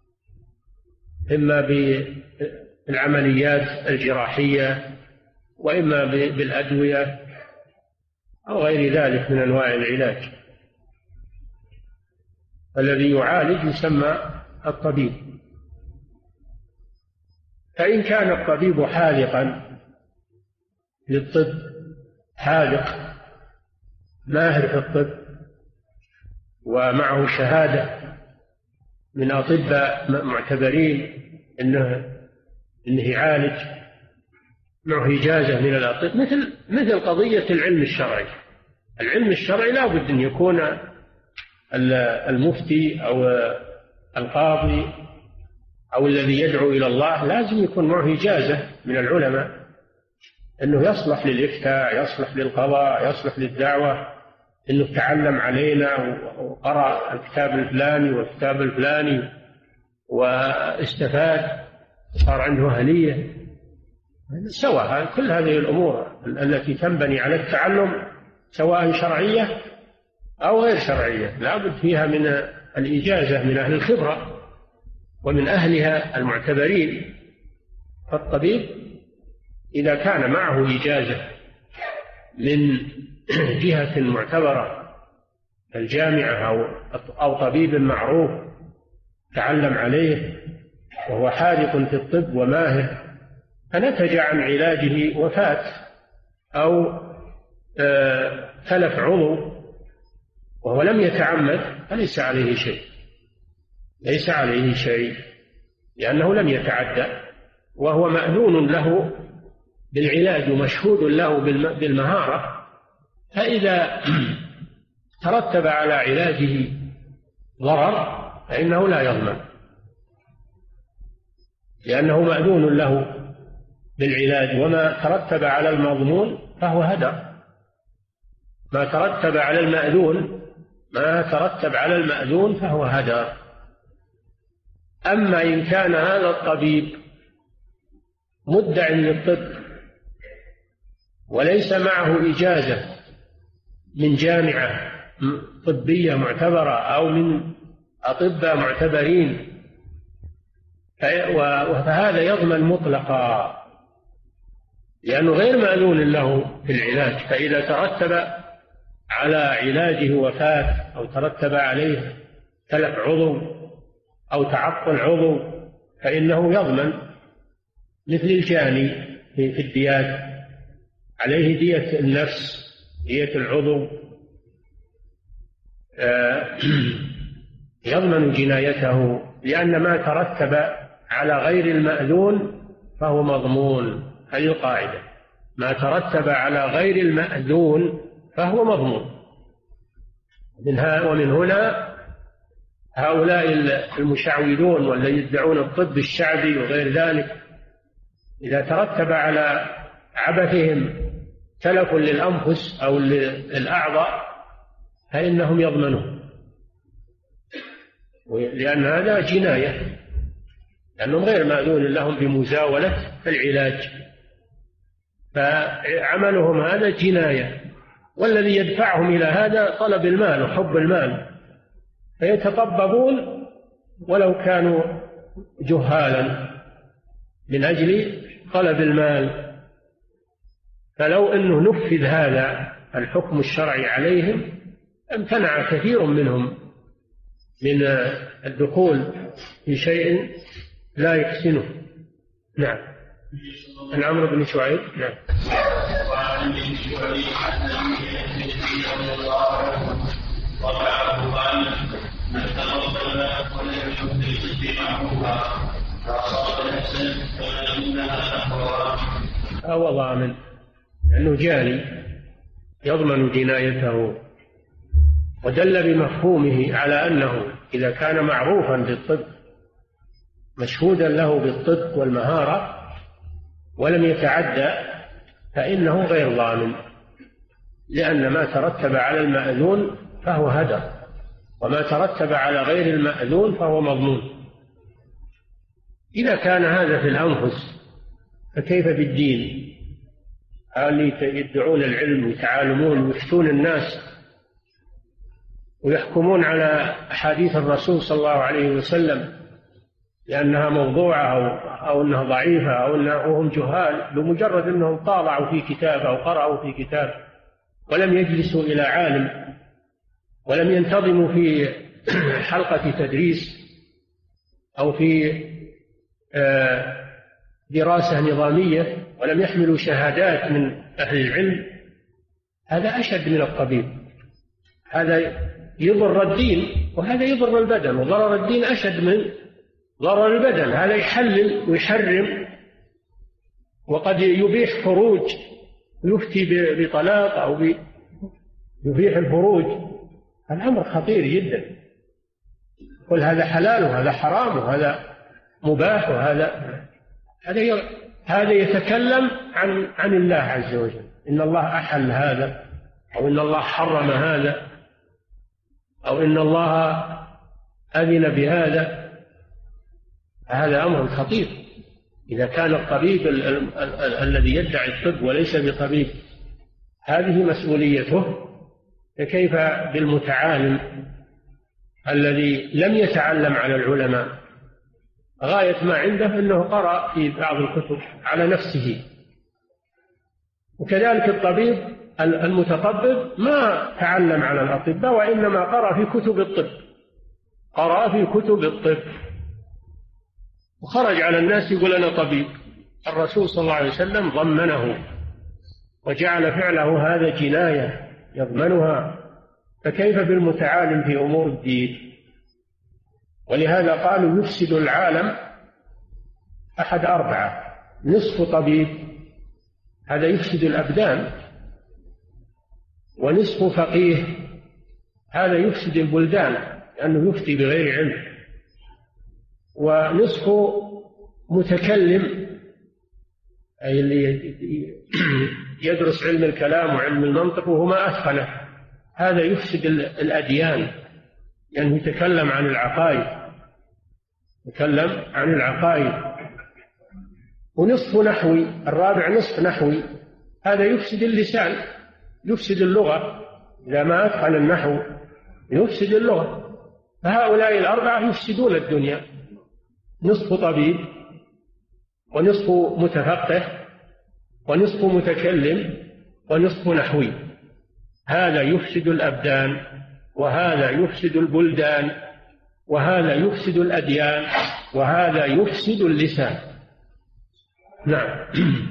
إما بالعمليات الجراحية وإما بالأدوية أو غير ذلك من أنواع العلاج، الذي يعالج يسمى الطبيب. فإن كان الطبيب حاذقا للطب، حاذق ماهر في الطب ومعه شهادة من أطباء معتبرين إنه إنه يعالج، معه إجازة من الأطباء، مثل مثل قضية العلم الشرعي. العلم الشرعي لا بد أن يكون المفتي أو القاضي أو الذي يدعو إلى الله لازم يكون معه إجازة من العلماء أنه يصلح للإفتاء، يصلح للقضاء، يصلح للدعوة، أنه تعلم علينا وقرأ الكتاب الفلاني والكتاب الفلاني واستفاد، صار عنده أهلية. سواء كل هذه الأمور التي تنبني على التعلم سواء شرعية أو غير شرعية لا بد فيها من الإجازة من أهل الخبرة ومن أهلها المعتبرين. فالطبيب إذا كان معه إجازة من جهة معتبرة الجامعة أو أو طبيب معروف تعلم عليه وهو حاذق في الطب وماهر، فنتج عن علاجه وفاة أو تلف عضو وهو لم يتعمد، فليس عليه شيء، ليس عليه شيء لأنه لم يتعدى وهو مأذون له بالعلاج ومشهود له بالمهارة. فإذا ترتب على علاجه ضرر فإنه لا يضمن، لأنه مأذون له بالعلاج، وما ترتب على المضمون فهو هدر. ما ترتب على المأذون ما ترتب على المأذون فهو هدر. أما إن كان هذا الطبيب مدع للطب وليس معه إجازة من جامعة طبية معتبرة أو من أطباء معتبرين فهذا يضمن مطلقا، لأنه غير مأذون له في العلاج. فإذا ترتب على علاجه وفاة أو ترتب عليه تلف عضو أو تعطل عضو فإنه يضمن مثل الجاني في الديات، عليه دية النفس، دية العضو، يضمن جنايته، لأن ما ترتب على غير المأذون فهو مضمون. هذه القاعدة، ما ترتب على غير المأذون فهو مضمون. ومن هنا هؤلاء المشعوذون والذين يدعون الطب الشعبي وغير ذلك إذا ترتب على عبثهم تلف للأنفس أو للأعضاء فإنهم يضمنون، لأن هذا جناية، لأنهم غير مأذون لهم بمزاولة العلاج، فعملهم هذا جناية. والذي يدفعهم إلى هذا طلب المال وحب المال، فيتطببون ولو كانوا جهالا من أجل طلب المال. فلو أنه نفذ هذا الحكم الشرعي عليهم امتنع كثير منهم من الدخول في شيء لا يحسنه. نعم. عن عمرو بن شعيب. نعم. وعن ابن شعيب عن النبي صلى الله عليه وسلم رفعه قال من تفضل ولم يحدث بمعروفها فأصاب نفسا فإنها أقوى. هو ضامن لأنه جاني يضمن جنايته، ودل بمفهومه على أنه إذا كان معروفا بالطب مشهودا له بالطب والمهارة ولم يتعدى فإنه غير ضامن، لأن ما ترتب على المأذون فهو هدر، وما ترتب على غير المأذون فهو مضمون. إذا كان هذا في الأنفس فكيف بالدين؟ اللي يدعون العلم ويتعالمون ويفتون الناس ويحكمون على أحاديث الرسول صلى الله عليه وسلم لأنها موضوعة أو, أو أنها ضعيفة أو أنها وهم جهال بمجرد أنهم طالعوا في كتاب أو قرأوا في كتاب ولم يجلسوا إلى عالم ولم ينتظموا في حلقة تدريس أو في دراسة نظامية ولم يحملوا شهادات من أهل العلم، هذا أشد من الطبيب. هذا يضر الدين وهذا يضر البدن، وضرر الدين أشد من ضرر البدن. هذا يحلل ويحرم وقد يبيح فروج، يفتي بطلاق أو يبيح الفروج، الأمر خطير جدا. قل هذا حلال وهذا حرام وهذا مباح وهذا هذا هذا يتكلم عن عن الله عز وجل. إن الله أحل هذا، أو إن الله حرم هذا، أو إن الله أذن بهذا. هذا أمر خطير. إذا كان الطبيب ال ال ال الذي يدعي الطب وليس بطبيب هذه مسؤوليته، فكيف بالمتعالم الذي لم يتعلم على العلماء، غاية ما عنده أنه قرأ في بعض الكتب على نفسه. وكذلك الطبيب المتطبب ما تعلم على الأطباء، وإنما قرأ في كتب الطب، قرأ في كتب الطب وخرج على الناس يقول أنا طبيب. الرسول صلى الله عليه وسلم ضمنه وجعل فعله هذا جناية يضمنها، فكيف بالمتعالم في أمور الدين؟ ولهذا قالوا يفسد العالم أحد أربعة: نصف طبيب هذا يفسد الأبدان، ونصف فقيه هذا يفسد البلدان لأنه يفتي بغير علم، ونصف متكلم أي اللي يدرس علم الكلام وعلم المنطق وهما أتقنه، هذا يفسد الأديان لأنه يعني يتكلم عن العقائد يتكلم عن العقائد. ونصف نحوي، الرابع نصف نحوي، هذا يفسد اللسان، يفسد اللغة. إذا ما أتقن النحو يفسد اللغة. فهؤلاء الأربعة يفسدون الدنيا: نصف طبيب، ونصف متفقه، ونصف متكلم، ونصف نحوي. هذا يفسد الأبدان، وهذا يفسد البلدان، وهذا يفسد الأديان، وهذا يفسد اللسان. نعم.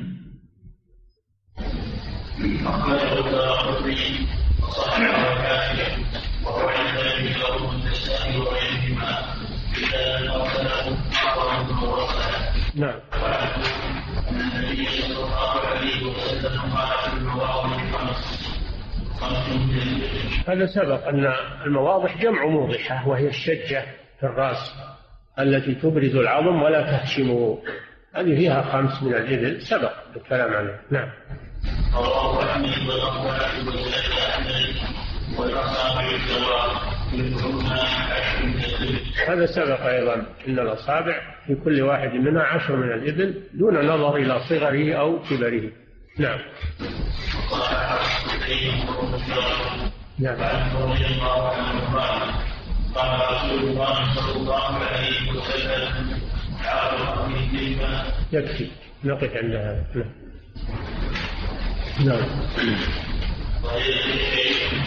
أخرجه الدارقطني وصححه الحاكم وهو عند ابن داود النسائي وغيرهما إلا أن أرسله أعظم مرسلا. نعم. أن النبي صلى الله عليه وسلم قال في المواضع الخمس خمس من الإبل. هذا سبق أن المواضح جمع موضحة، وهي الشجة في الرأس التي تبرز العظم ولا تهشمه، هذه فيها خمس من الإبل، سبق الكلام عنه. نعم. رواه أحمد والأربعة وزاد أحمد والأصابع الزوار منهن عشر من الإبل. هذا سبق أيضا إن الأصابع في كل واحد منها عشر من الإبل دون نظر إلى صغره أو كبره. نعم. نعم. رضي الله عنه قال قال رسول الله صلى الله عليه وسلم تعالوا في كلمة. يكفي نقف عند هذا. نعم. وهي الشيء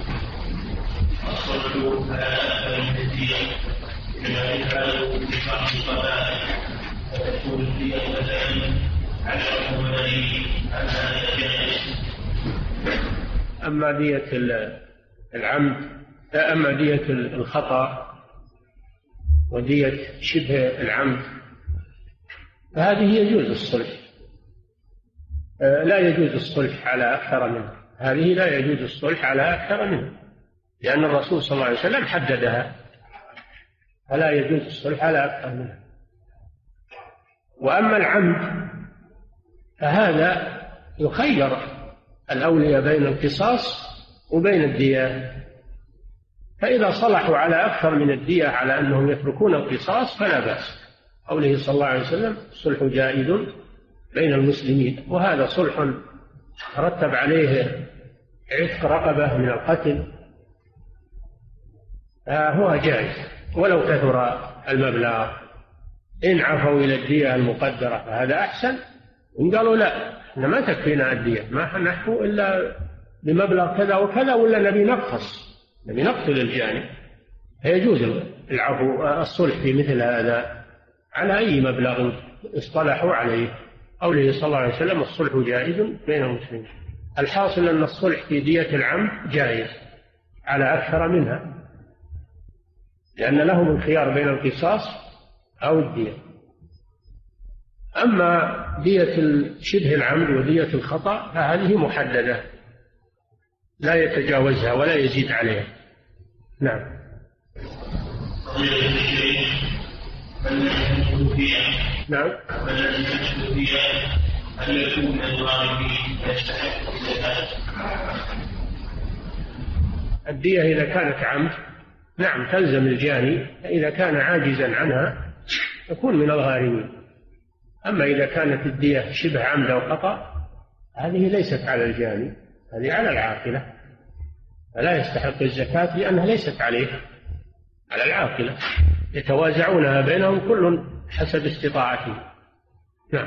أصلت على أثر الهدية كما يفعل ببعض القبائل فتكون الدية مثلا عشرة ملايين على هذا الجائز. أما دية العمد، أما دية الخطأ ودية شبه العمد فهذه يجوز الصلح، لا يجوز الصلح على أكثر منه، هذه لا يجوز الصلح على أكثر منه، لأن الرسول صلى الله عليه وسلم حددها، فلا يجوز الصلح على أكثر منه. وأما العمد فهذا يخير الأولياء بين القصاص وبين الدية، فإذا صلحوا على أكثر من الدية على أنهم يتركون القصاص فلا بأس. قوله صلى الله عليه وسلم الصلح جائز بين المسلمين، وهذا صلح رتب عليه عتق رقبة من القتل، فهو جائز ولو كثر المبلغ. إن عفوا إلى الدية المقدرة فهذا أحسن، إن قالوا لا إحنا ما تكفينا الدية، ما نحكو إلا بمبلغ كذا وكذا، ولا نبي نقص نبي نقتل الجاني، فيجوز العفو الصلح في مثل هذا على أي مبلغ اصطلحوا عليه. قوله صلى الله عليه وسلم الصلح جائز بين المسلمين. الحاصل أن الصلح في دية العمد جائز على أكثر منها، لأن لهم الخيار بين القصاص أو الدية. أما دية شبه العمد ودية الخطأ فهذه محددة لا يتجاوزها ولا يزيد عليها. نعم. نعم. الدية إذا كانت عمد نعم تلزم الجاني، إذا كان عاجزا عنها يكون من الغارمين. أما إذا كانت الدية شبه عمد أو خطأ هذه ليست على الجاني، هذه على العاقلة، فلا يستحق الزكاة لأنها ليست عليه، على العاقلة، يتوازعونها بينهم كل حسب استطاعته. نعم.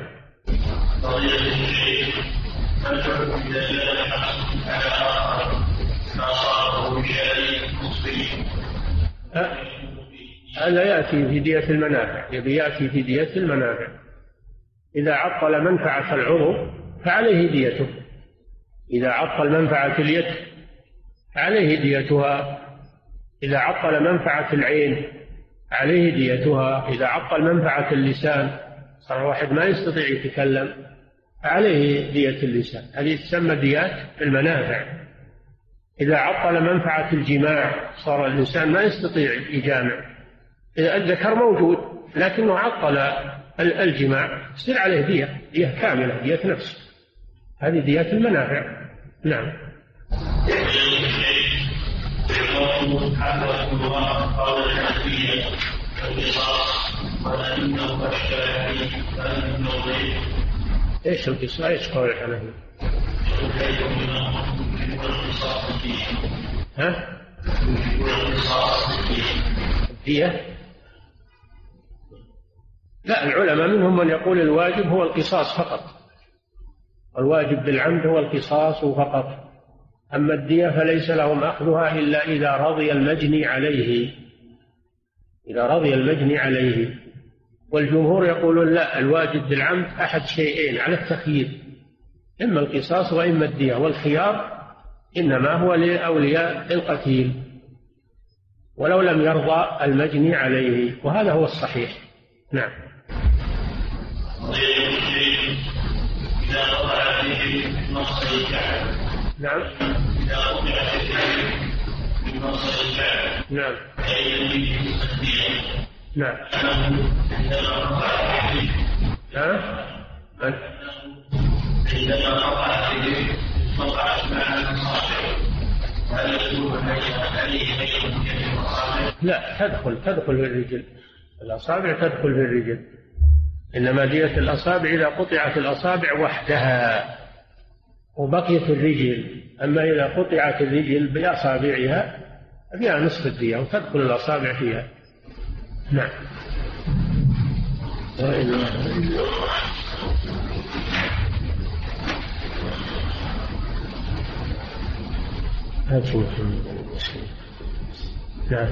هذا يأتي في دية المنافع، يبي يأتي في دية المنافع. إذا عطل منفعة العضو فعليه ديته، إذا عطل منفعة اليد عليه ديتها، إذا عطل منفعة العين عليه ديتها، إذا عطل منفعة اللسان صار واحد ما يستطيع يتكلم عليه دية اللسان، هذه تسمى ديات المنافع. إذا عطل منفعة الجماع صار الإنسان ما يستطيع يجامع، إذا الذكر موجود لكنه عطل الجماع يصير عليه دية، دية كاملة، دية نفس، هذه ديات المنافع. نعم. ايش القصاص؟ ايش قول الحنفية؟ ها؟ الدية؟ لا، العلماء منهم من يقول الواجب هو القصاص فقط، الواجب بالعمد هو القصاص فقط، أما الدية فليس لهم أخذها إلا إذا رضي المجني عليه، إذا رضي المجني عليه. والجمهور يقولون لا، الواجب بالعمد أحد شيئين على التخيير، إما القصاص وإما الدية، والخيار إنما هو لأولياء القتيل ولو لم يرضى المجني عليه، وهذا هو الصحيح. نعم. نعم. نعم. نعم. لا، تدخل تدخل في الرجل، الأصابع تدخل في الرجل، إنما دية الأصابع إذا قطعت الأصابع وحدها وبقيت الرجل، أما إذا قطعت الرجل بأصابعها فيها نصف الدية وتدخل الأصابع فيها. نعم. نعم.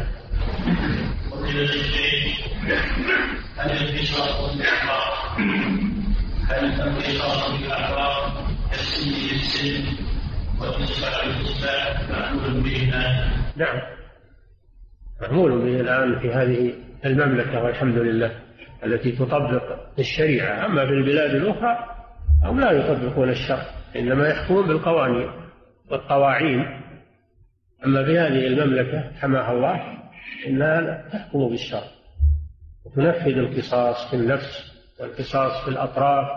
هل الانتصار بالأعراض هل الانتصار بالأعراض كالسن بالسن والإصبع بالإصبع معمول به الآن؟ نعم، معمول به الآن في هذه المملكة والحمد لله التي تطبق الشريعة. أما في البلاد الأخرى هم لا يطبقون الشرع، إنما يحكمون بالقوانين والقواعين. أما في هذه المملكة حماها الله إنها تحكم بالشرع وتنفذ القصاص في النفس والقصاص في الأطراف.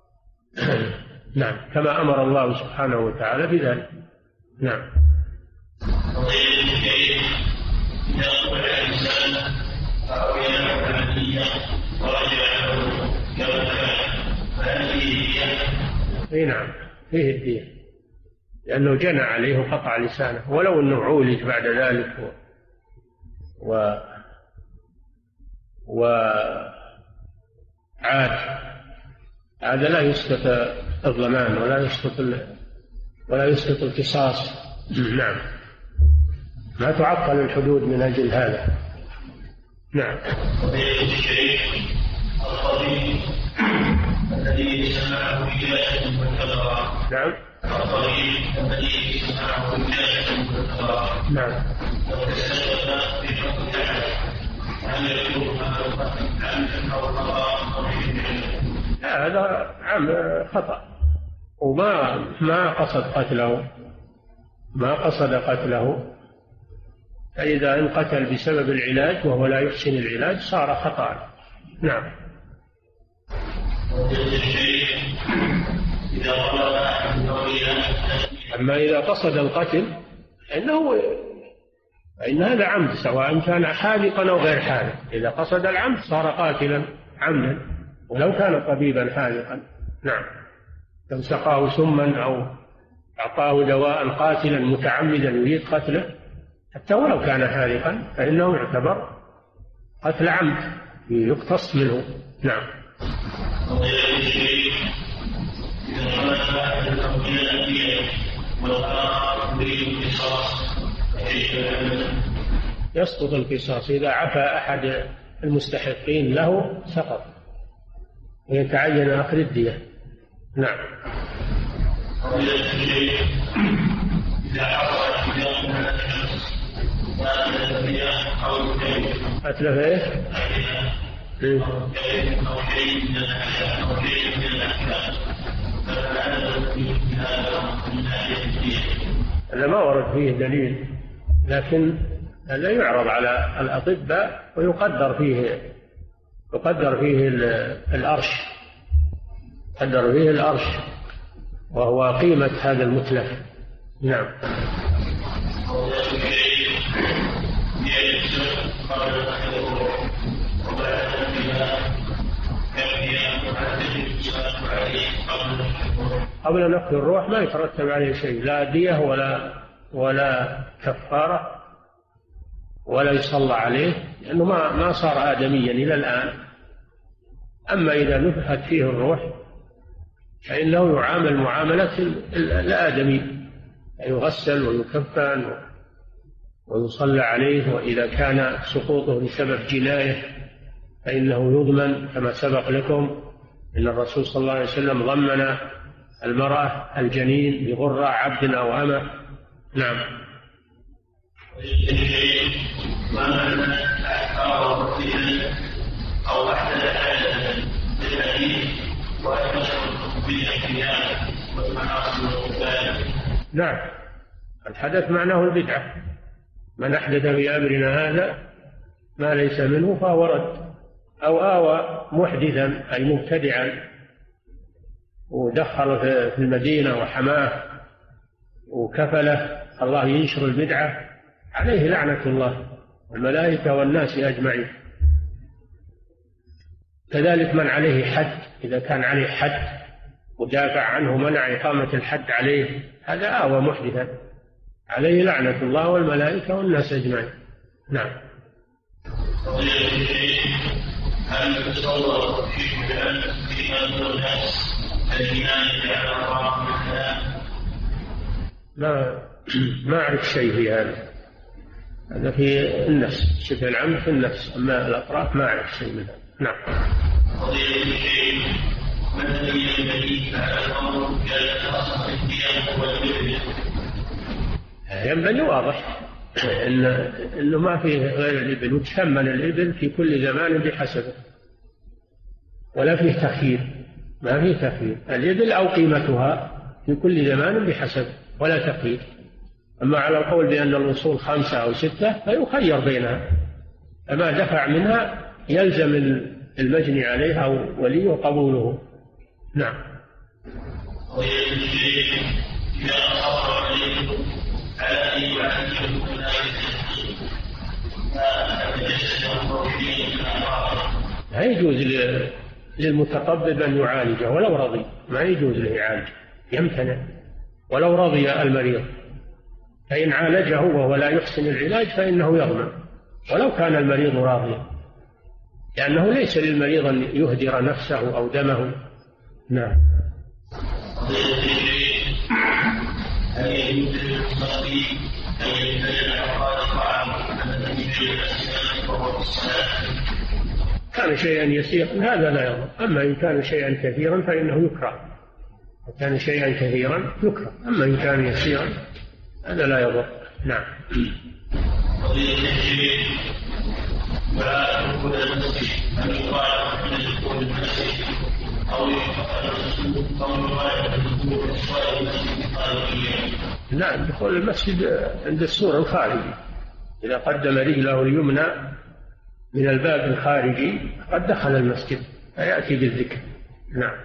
نعم، كما أمر الله سبحانه وتعالى بذلك. نعم. اي نعم، فيه الدية لأنه جنى عليه وقطع لسانه، ولو أنه عولج بعد ذلك و وعاد، هذا لا يسقط الضمان ولا يسقط ولا يسقط القصاص. نعم، ما تعطل الحدود من أجل هذا. نعم. الذي سمعه وجاهه والكبرى. نعم. الطريق الذي سمعه وجاهه والكبرى. نعم. وتسبب في حكم هل يكون عمدا او خطا؟ هذا عم خطأ وما ما قصد قتله، ما قصد قتله، فإذا انقتل بسبب العلاج وهو لا يحسن العلاج صار خطأ. نعم. أما إذا قصد القتل فإنه فإن هذا عمد، سواء كان حاذقا أو غير حاذق. إذا قصد العمد صار قاتلا عمدا ولو كان طبيبا حاذقا. نعم. لو سقاه سما أو أعطاه دواء قاتلا متعمدا يريد قتله حتى ولو كان حاذقا فإنه يعتبر قتل عمد يقتص منه. نعم. يسقط القصاص إذا عفى أحد المستحقين له سقط ويتعين أخذ الدية. نعم. أتلف إيه؟ هذا ما ورد فيه دليل، لكن هذا يعرض على الأطباء ويقدر فيه يقدر فيه الأرش قدر فيه الأرش وهو قيمة هذا المتلف. نعم. قبل نفخ الروح ما يترتب عليه شيء، لا دية ولا ولا كفارة ولا يصلى عليه، لأنه ما ما صار آدميا إلى الآن. أما إذا نفخت فيه الروح فإنه يعامل معاملة الآدمي، يغسل ويكفن ويصلى عليه، وإذا كان سقوطه لسبب جناية فإنه يضمن كما سبق لكم إن الرسول صلى الله عليه وسلم ضمن المرأة الجنين بغرة عبد أو أمة. نعم. أو أحدث حدثا بالحديث وأشبه بالاحتيال والمعاصي والقبال. نعم. الحدث معناه البدعة، من أحدث في أمرنا هذا ما ليس منه فهو رد، أو آوى محدثا أي مبتدعا ودخل في المدينة وحماه وكفله، الله ينشر البدعة عليه لعنة الله والملائكة والناس أجمعين. كذلك من عليه حد، إذا كان عليه حد ودافع عنه منع إقامة الحد عليه، هذا آوى محدثا عليه لعنة الله والملائكة والناس أجمعين. نعم. هل تتصور في أن الناس الإيمان على الله ما ما أعرف شيء في هذا، هذا في النفس، شبه العمد في النفس، أما الأطراف ما أعرف شيء منها. نعم. ينبغي واضح إن إنه ما فيه غير الإبل، وتثمن الإبل في كل زمان بحسبه، ولا فيه تخيير، ما فيه تخيير، الإبل أو قيمتها في كل زمان بحسبه ولا تخيير. أما على القول بأن الوصول خمسة أو ستة فيخير بينها، أما دفع منها يلزم المجني عليها أو وليه قبوله. نعم. لا يجوز للمتطبب أن يعالجه ولو رضي، ما يجوز له يعالج، يمتنع ولو رضي المريض، فإن عالجه وهو لا يحسن العلاج فإنه يضمن ولو كان المريض راضيا، لأنه ليس للمريض أن يهدر نفسه أو دمه. نعم. كان شيئا يسيرا هذا لا يضر، أما إن كان شيئا كثيرا فإنه يكره، كان شيئا كثيرا يكره، أما إن كان يسيرا هذا لا يضر. نعم. نعم، دخول المسجد عند السور الخارجي إذا قدم رجله اليمنى من الباب الخارجي قد دخل المسجد فيأتي بالذكر. نعم.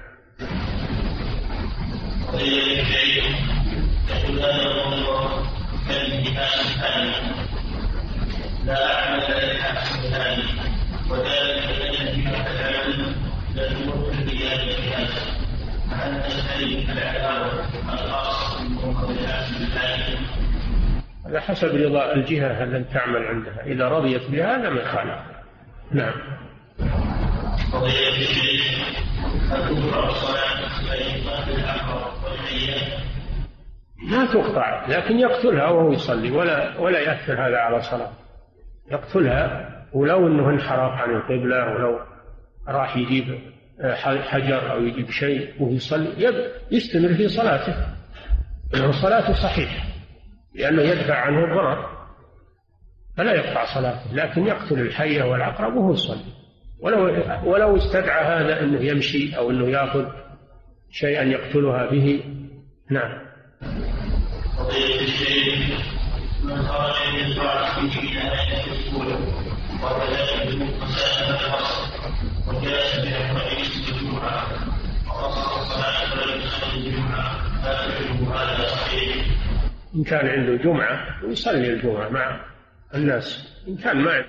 لا أعمل للحسن وذلك الذي يتعلم للمرء بهذا عن تسليم العداوة الخاصة على حسب رضا الجهة التي تعمل عندها، إذا رضيت بها لم يخالف. نعم. قضية الشيخ تقطع الصلاة بين الأحرى والأيام؟ ما تقطع، لكن يقتلها وهو يصلي ولا ولا يأثر هذا على صلاة. يقتلها ولو أنه انحرف عن القبلة، ولو راح يجيب حجر أو يجيب شيء وهو يصلي يستمر في صلاته، صلاته صحيحة لأنه يدفع عنه الضرر، فلا يقطع صلاته، لكن يقتل الحية والعقرب وهو يصلي، ولو ولو استدعى هذا أنه يمشي أو أنه يأخذ شيئا يقتلها به. نعم. قضية الشيء من خرج من طاعته في نهاية الأسبوع وكذلك المقتسم الفصل وجلس برئيس الجمعة وقصر الصلاة ولم يصلي الجمعة فاتبعه هذا صحيح؟ إن كان عنده جمعة ويصلي الجمعة مع الناس، إن كان ما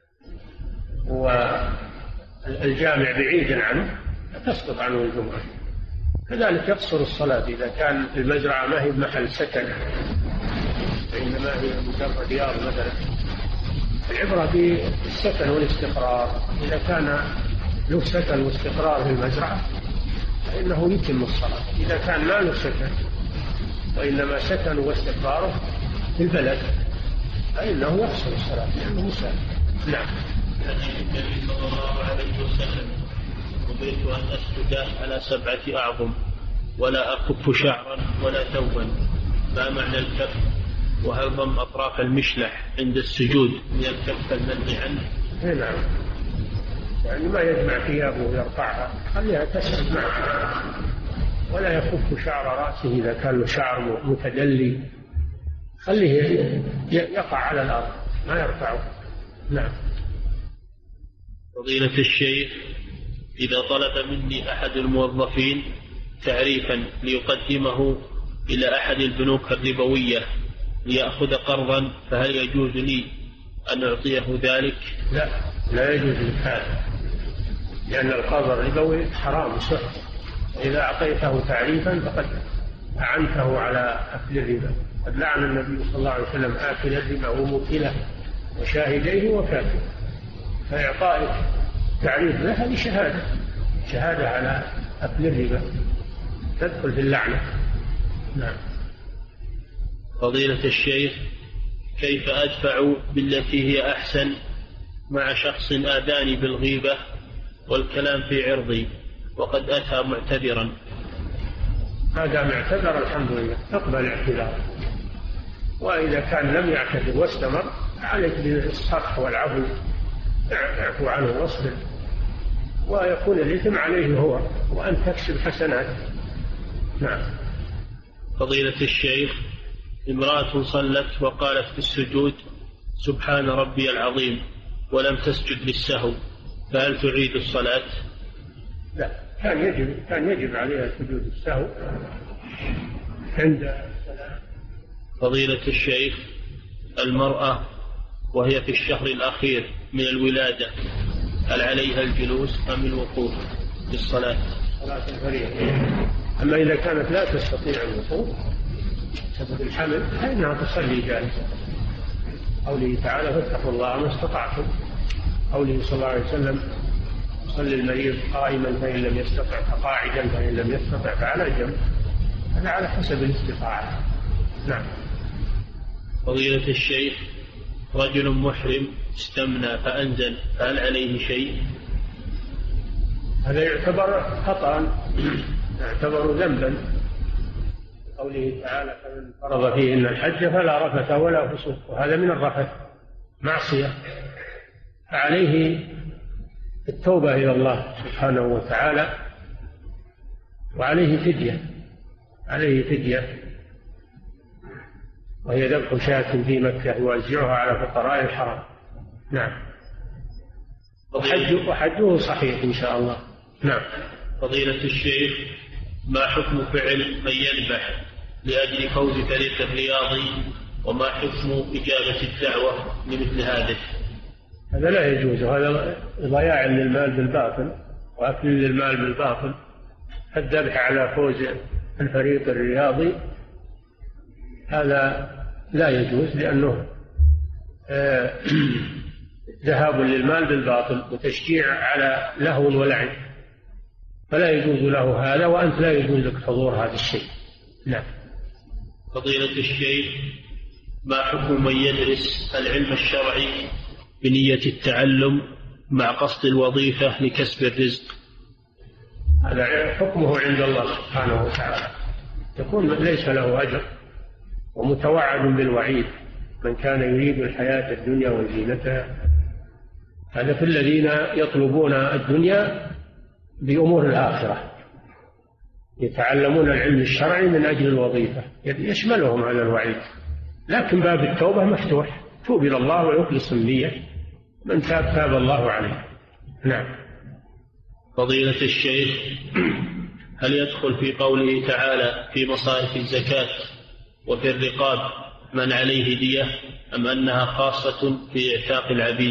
والجامع بعيد عنه تسقط عنه الجمعة. كذلك يقصر الصلاة إذا كان المزرعة ما هي محل سكن، إنما هي مجرد ديار مثلا. العبرة بالسكن والاستقرار، إذا كان له سكن واستقرار في المزرعة فإنه يتم الصلاة. إذا كان ما له سكن وإنما سكن واستقراره في البلد فإنه يقصر الصلاة لأنه مسافر. نعم. النبي صلى الله عليه وسلم أمرت أن أسجد على سبعة أعظم ولا أكف شعرا ولا ثوبا، ما معنى الكف؟ وهل ضم أطراف المشلح عند السجود من الكف المنهي عنه؟ نعم، يعني ما يجمع ثيابه ويرفعها، خليها تسجد معه، ولا يكف شعر رأسه إذا كان له شعر متدلي، خليه يقع على الأرض ما يرفعه. نعم. فضيلة الشيخ، إذا طلب مني أحد الموظفين تعريفا ليقدمه إلى أحد البنوك الربوية ليأخذ قرضا، فهل يجوز لي أن أعطيه ذلك؟ لا، لا يجوز لك هذا، لأن القرض الربوي حرام وسحت. إذا أعطيته تعريفا فقد أعنته على أكل الربا. قد لعن النبي صلى الله عليه وسلم آكل الربا وموكله وشاهديه وكاتبه، فإعطائك تعريف له هذه شهادة شهادة على أكل الربا، تدخل في اللعنة. نعم. فضيلة الشيخ، كيف أدفع بالتي هي أحسن مع شخص آذاني بالغيبة والكلام في عرضي وقد أتى معتذرا؟ هذا معتذر الحمد لله، تقبل اعتذاره، وإذا كان لم يعتذر واستمر عليك بالإصحاح والعفو، اعفو عنه واصبر، ويكون الإثم عليه هو وأن تكسب حسنات. نعم. فضيلة الشيخ، امرأة صلت وقالت في السجود سبحان ربي العظيم ولم تسجد للسهو، فهل تعيد الصلاة؟ لا، كان يجب كان يجب عليها سجود السهو عند الصلاة. فضيلة الشيخ، المرأة وهي في الشهر الأخير من الولادة هل عليها الجلوس أم الوقوف للصلاة؟ صلاة الفريضة. أما إذا كانت لا تستطيع الوقوف بسبب الحمل فإنها تصلي جالسة. قوله تعالى فاتقوا الله ما استطعتم، قوله صلى الله عليه وسلم صلي المريض قائما فإن لم يستطع فقاعدا فإن لم يستطع فعلى جنب، هذا على حسب الاستطاعة. نعم. فضيلة الشيخ، رجل محرم استمنى فأنزل، فهل عليه شيء؟ هذا يعتبر خطأ، يعتبر ذنبا. قوله تعالى فمن فرض فيهن الحج فلا رفث ولا فسوق، وهذا من الرفث معصية، فعليه التوبة إلى الله سبحانه وتعالى، وعليه فدية عليه فدية وهي ذبح شاة في مكة يوزعها على فقراء الحرم. نعم. وحج وحجه صحيح إن شاء الله. نعم. فضيلة الشيخ، ما حكم فعل من يذبح لأجل فوز فريق الرياضي، وما حكم إجابة الدعوة لمثل هذه؟ هذا لا يجوز، هذا ضياع للمال بالباطل وأكل للمال بالباطل. الذبح على فوز الفريق الرياضي هذا لا يجوز، لأنه ذهاب للمال بالباطل وتشجيع على لهو ولعب، فلا يجوز له هذا، وأنت لا يجوز لك حضور هذا الشيء. نعم. فضيلة الشيخ، ما حكم من يدرس العلم الشرعي بنية التعلم مع قصد الوظيفة لكسب الرزق؟ هذا حكمه عند الله سبحانه وتعالى، يكون ليس له أجر ومتوعد بالوعيد. من كان يريد الحياة الدنيا وزينتها، هذا في الذين يطلبون الدنيا بأمور الآخرة، يتعلمون العلم الشرعي من أجل الوظيفة، يشملهم هذا الوعيد. لكن باب التوبة مفتوح، توب إلى الله ويخلص النية، من تاب تاب الله عليه. نعم. فضيلة الشيخ، هل يدخل في قوله تعالى في مصارف الزكاة وفي الرقاب من عليه دية، أم أنها خاصة في إعتاق العبيد؟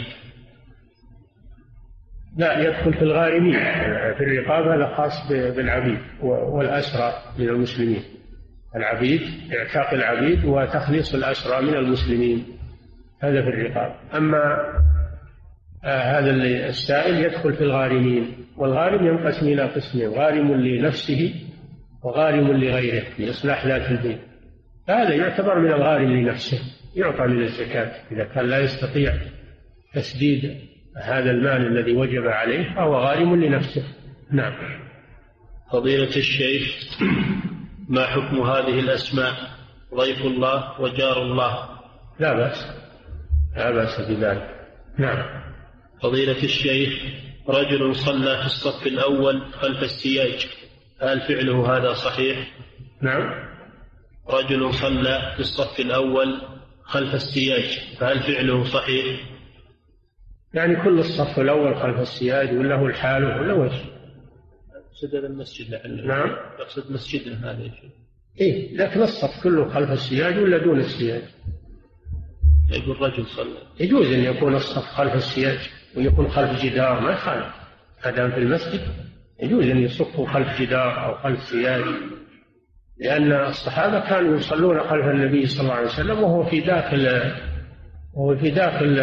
لا، يدخل في الغارمين. في الرقاب هذا خاص بالعبيد والأسرى من المسلمين، العبيد اعتاق العبيد وتخليص الأسرى من المسلمين، هذا في الرقاب. أما آه هذا السائل يدخل في الغارمين، والغارم ينقسم إلى قسمين: غارم لنفسه وغارم لغيره لإصلاح ذات البين. هذا يعتبر من الغارم لنفسه، يعطى من الزكاة إذا كان لا يستطيع تسديد هذا المال الذي وجب عليه، فهو غارم لنفسه. نعم. فضيلة الشيخ، ما حكم هذه الأسماء: ضيف الله وجار الله؟ لا بأس، لا بأس بذلك. نعم. فضيلة الشيخ، رجل صلى في الصف الأول خلف السياج، هل فعله هذا صحيح؟ نعم. رجل صلى في الصف الأول خلف السياج، فهل فعله صحيح؟ يعني كل الصف الأول خلف السياج وله الحال ولا وش؟ يقصد المسجد لعله. نعم. يقصد مسجدنا هذا يا شيخ. إيه، لكن الصف كله خلف السياج ولا دون السياج؟ يقول رجل صلى. يجوز أن يكون الصف خلف السياج ويكون خلف جدار، ما يخالف، ما دام في المسجد يجوز أن يصفوا خلف جدار أو خلف سياج، لأن الصحابة كانوا يصلون خلف النبي صلى الله عليه وسلم وهو في داخل وهو في داخل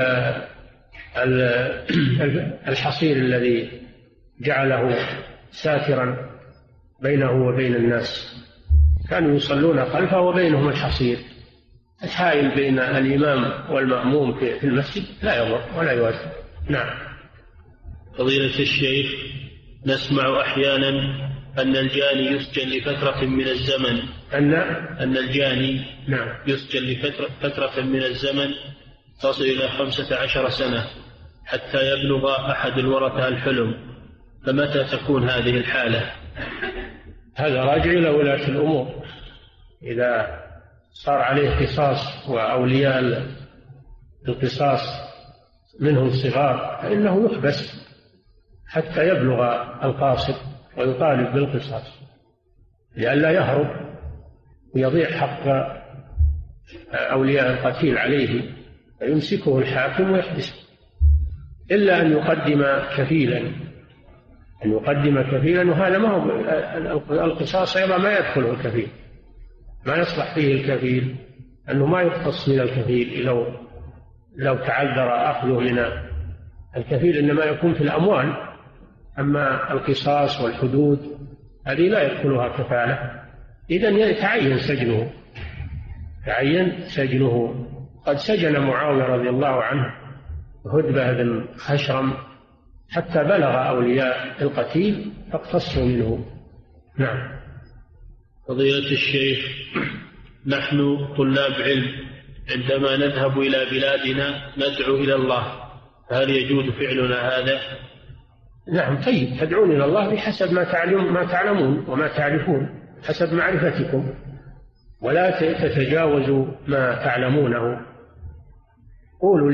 الحصير الذي جعله ساترا بينه وبين الناس، كانوا يصلون خلفه وبينهم الحصير. الحائل بين الإمام والمأموم في المسجد لا يضر ولا يؤثر. نعم. فضيلة الشيخ، نسمع أحيانا أن الجاني يسجن لفترة من الزمن أن أن الجاني نعم يسجن لفترة فترة من الزمن تصل إلى خمسة عشر سنة حتى يبلغ أحد الورثة الحلم، فمتى تكون هذه الحالة؟ هذا راجع إلى ولاة الأمور، إذا صار عليه قصاص وأولياء القصاص منهم صغار فإنه يحبس حتى يبلغ القاصد ويطالب بالقصاص لئلا يهرب ويضيع حق أولياء القتيل عليه، فيمسكه الحاكم ويحبسه، إلا أن يقدم كفيلا أن يقدم كفيلا وهذا ما هو القصاص أيضا ما يدخله الكفيل، ما يصلح فيه الكفيل، أنه ما يقتص من الكفيل لو لو تعذر أخذه من الكفيل، إنما يكون في الأموال. أما القصاص والحدود هذه لا يدخلها كفالة، إذن يتعين سجنه تعين سجنه. قد سجن معاوية رضي الله عنه هدبة بن خشرم حتى بلغ أولياء القتيل فاقتصوا منه. نعم. فضيلة الشيخ، نحن طلاب علم عندما نذهب إلى بلادنا ندعو إلى الله، فهل يجوز فعلنا هذا؟ نعم. طيب، تدعون إلى الله بحسب ما تعلم ما تعلمون وما تعرفون، حسب معرفتكم، ولا تتجاوزوا ما تعلمونه. قولوا